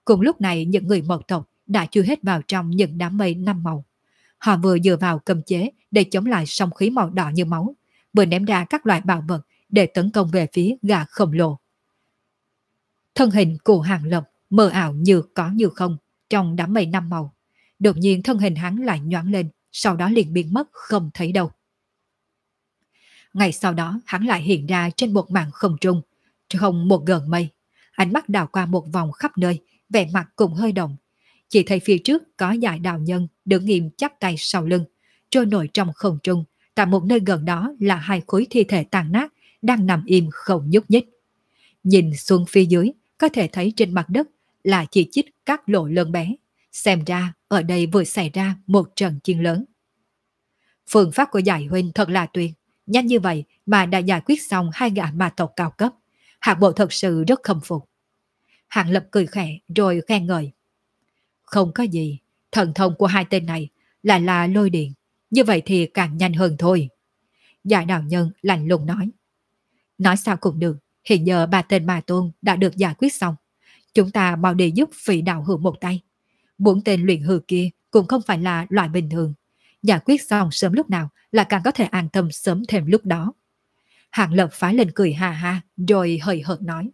S1: Cùng lúc này những người mộc tộc đã chui hết vào trong những đám mây năm màu. Họ vừa dựa vào cầm chế để chống lại sóng khí màu đỏ như máu, vừa ném ra các loại bảo vật để tấn công về phía gã khổng lồ. Thân hình của Hàng Lập mờ ảo như có như không trong đám mây năm màu. Đột nhiên thân hình hắn lại nhoáng lên, sau đó liền biến mất không thấy đâu. Ngày sau đó hắn lại hiện ra trên một màn không trung, không một gợn mây. Ánh mắt đảo qua một vòng khắp nơi, vẻ mặt cũng hơi động. Chỉ thấy phía trước có dải đạo nhân đứng nghiêm chắp tay sau lưng, trôi nổi trong không trung. Tại một nơi gần đó là hai khối thi thể tàn nát đang nằm im không nhúc nhích. Nhìn xuống phía dưới, có thể thấy trên mặt đất là chỉ chít các lỗ lớn bé. Xem ra ở đây vừa xảy ra một trận chiến lớn. Phương pháp của giải huynh thật là tuyệt. Nhanh như vậy mà đã giải quyết xong hai gã ma tộc cao cấp. Hạng bộ thật sự rất khâm phục. Hạng Lập cười khẽ rồi khen ngợi. Không có gì, thần thông của hai tên này là lôi điện. Như vậy thì càng nhanh hơn thôi. Giải đạo nhân lạnh lùng nói. Nói sao cũng được, hiện giờ ba tên ma tôn đã được giải quyết xong. Chúng ta mau đi giúp Phỉ đạo hữu một tay. Bốn tên luyện hư kia cũng không phải là loại bình thường. Giải quyết xong sớm lúc nào là càng có thể an tâm sớm thêm lúc đó. Hạng Lập phá lên cười ha ha rồi hời hợt nói.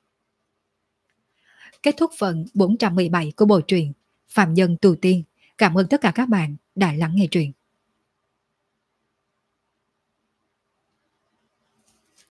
S1: Kết thúc phần 417 của bộ truyện Phạm Nhân Tu Tiên. Cảm ơn tất cả các bạn đã lắng nghe truyện.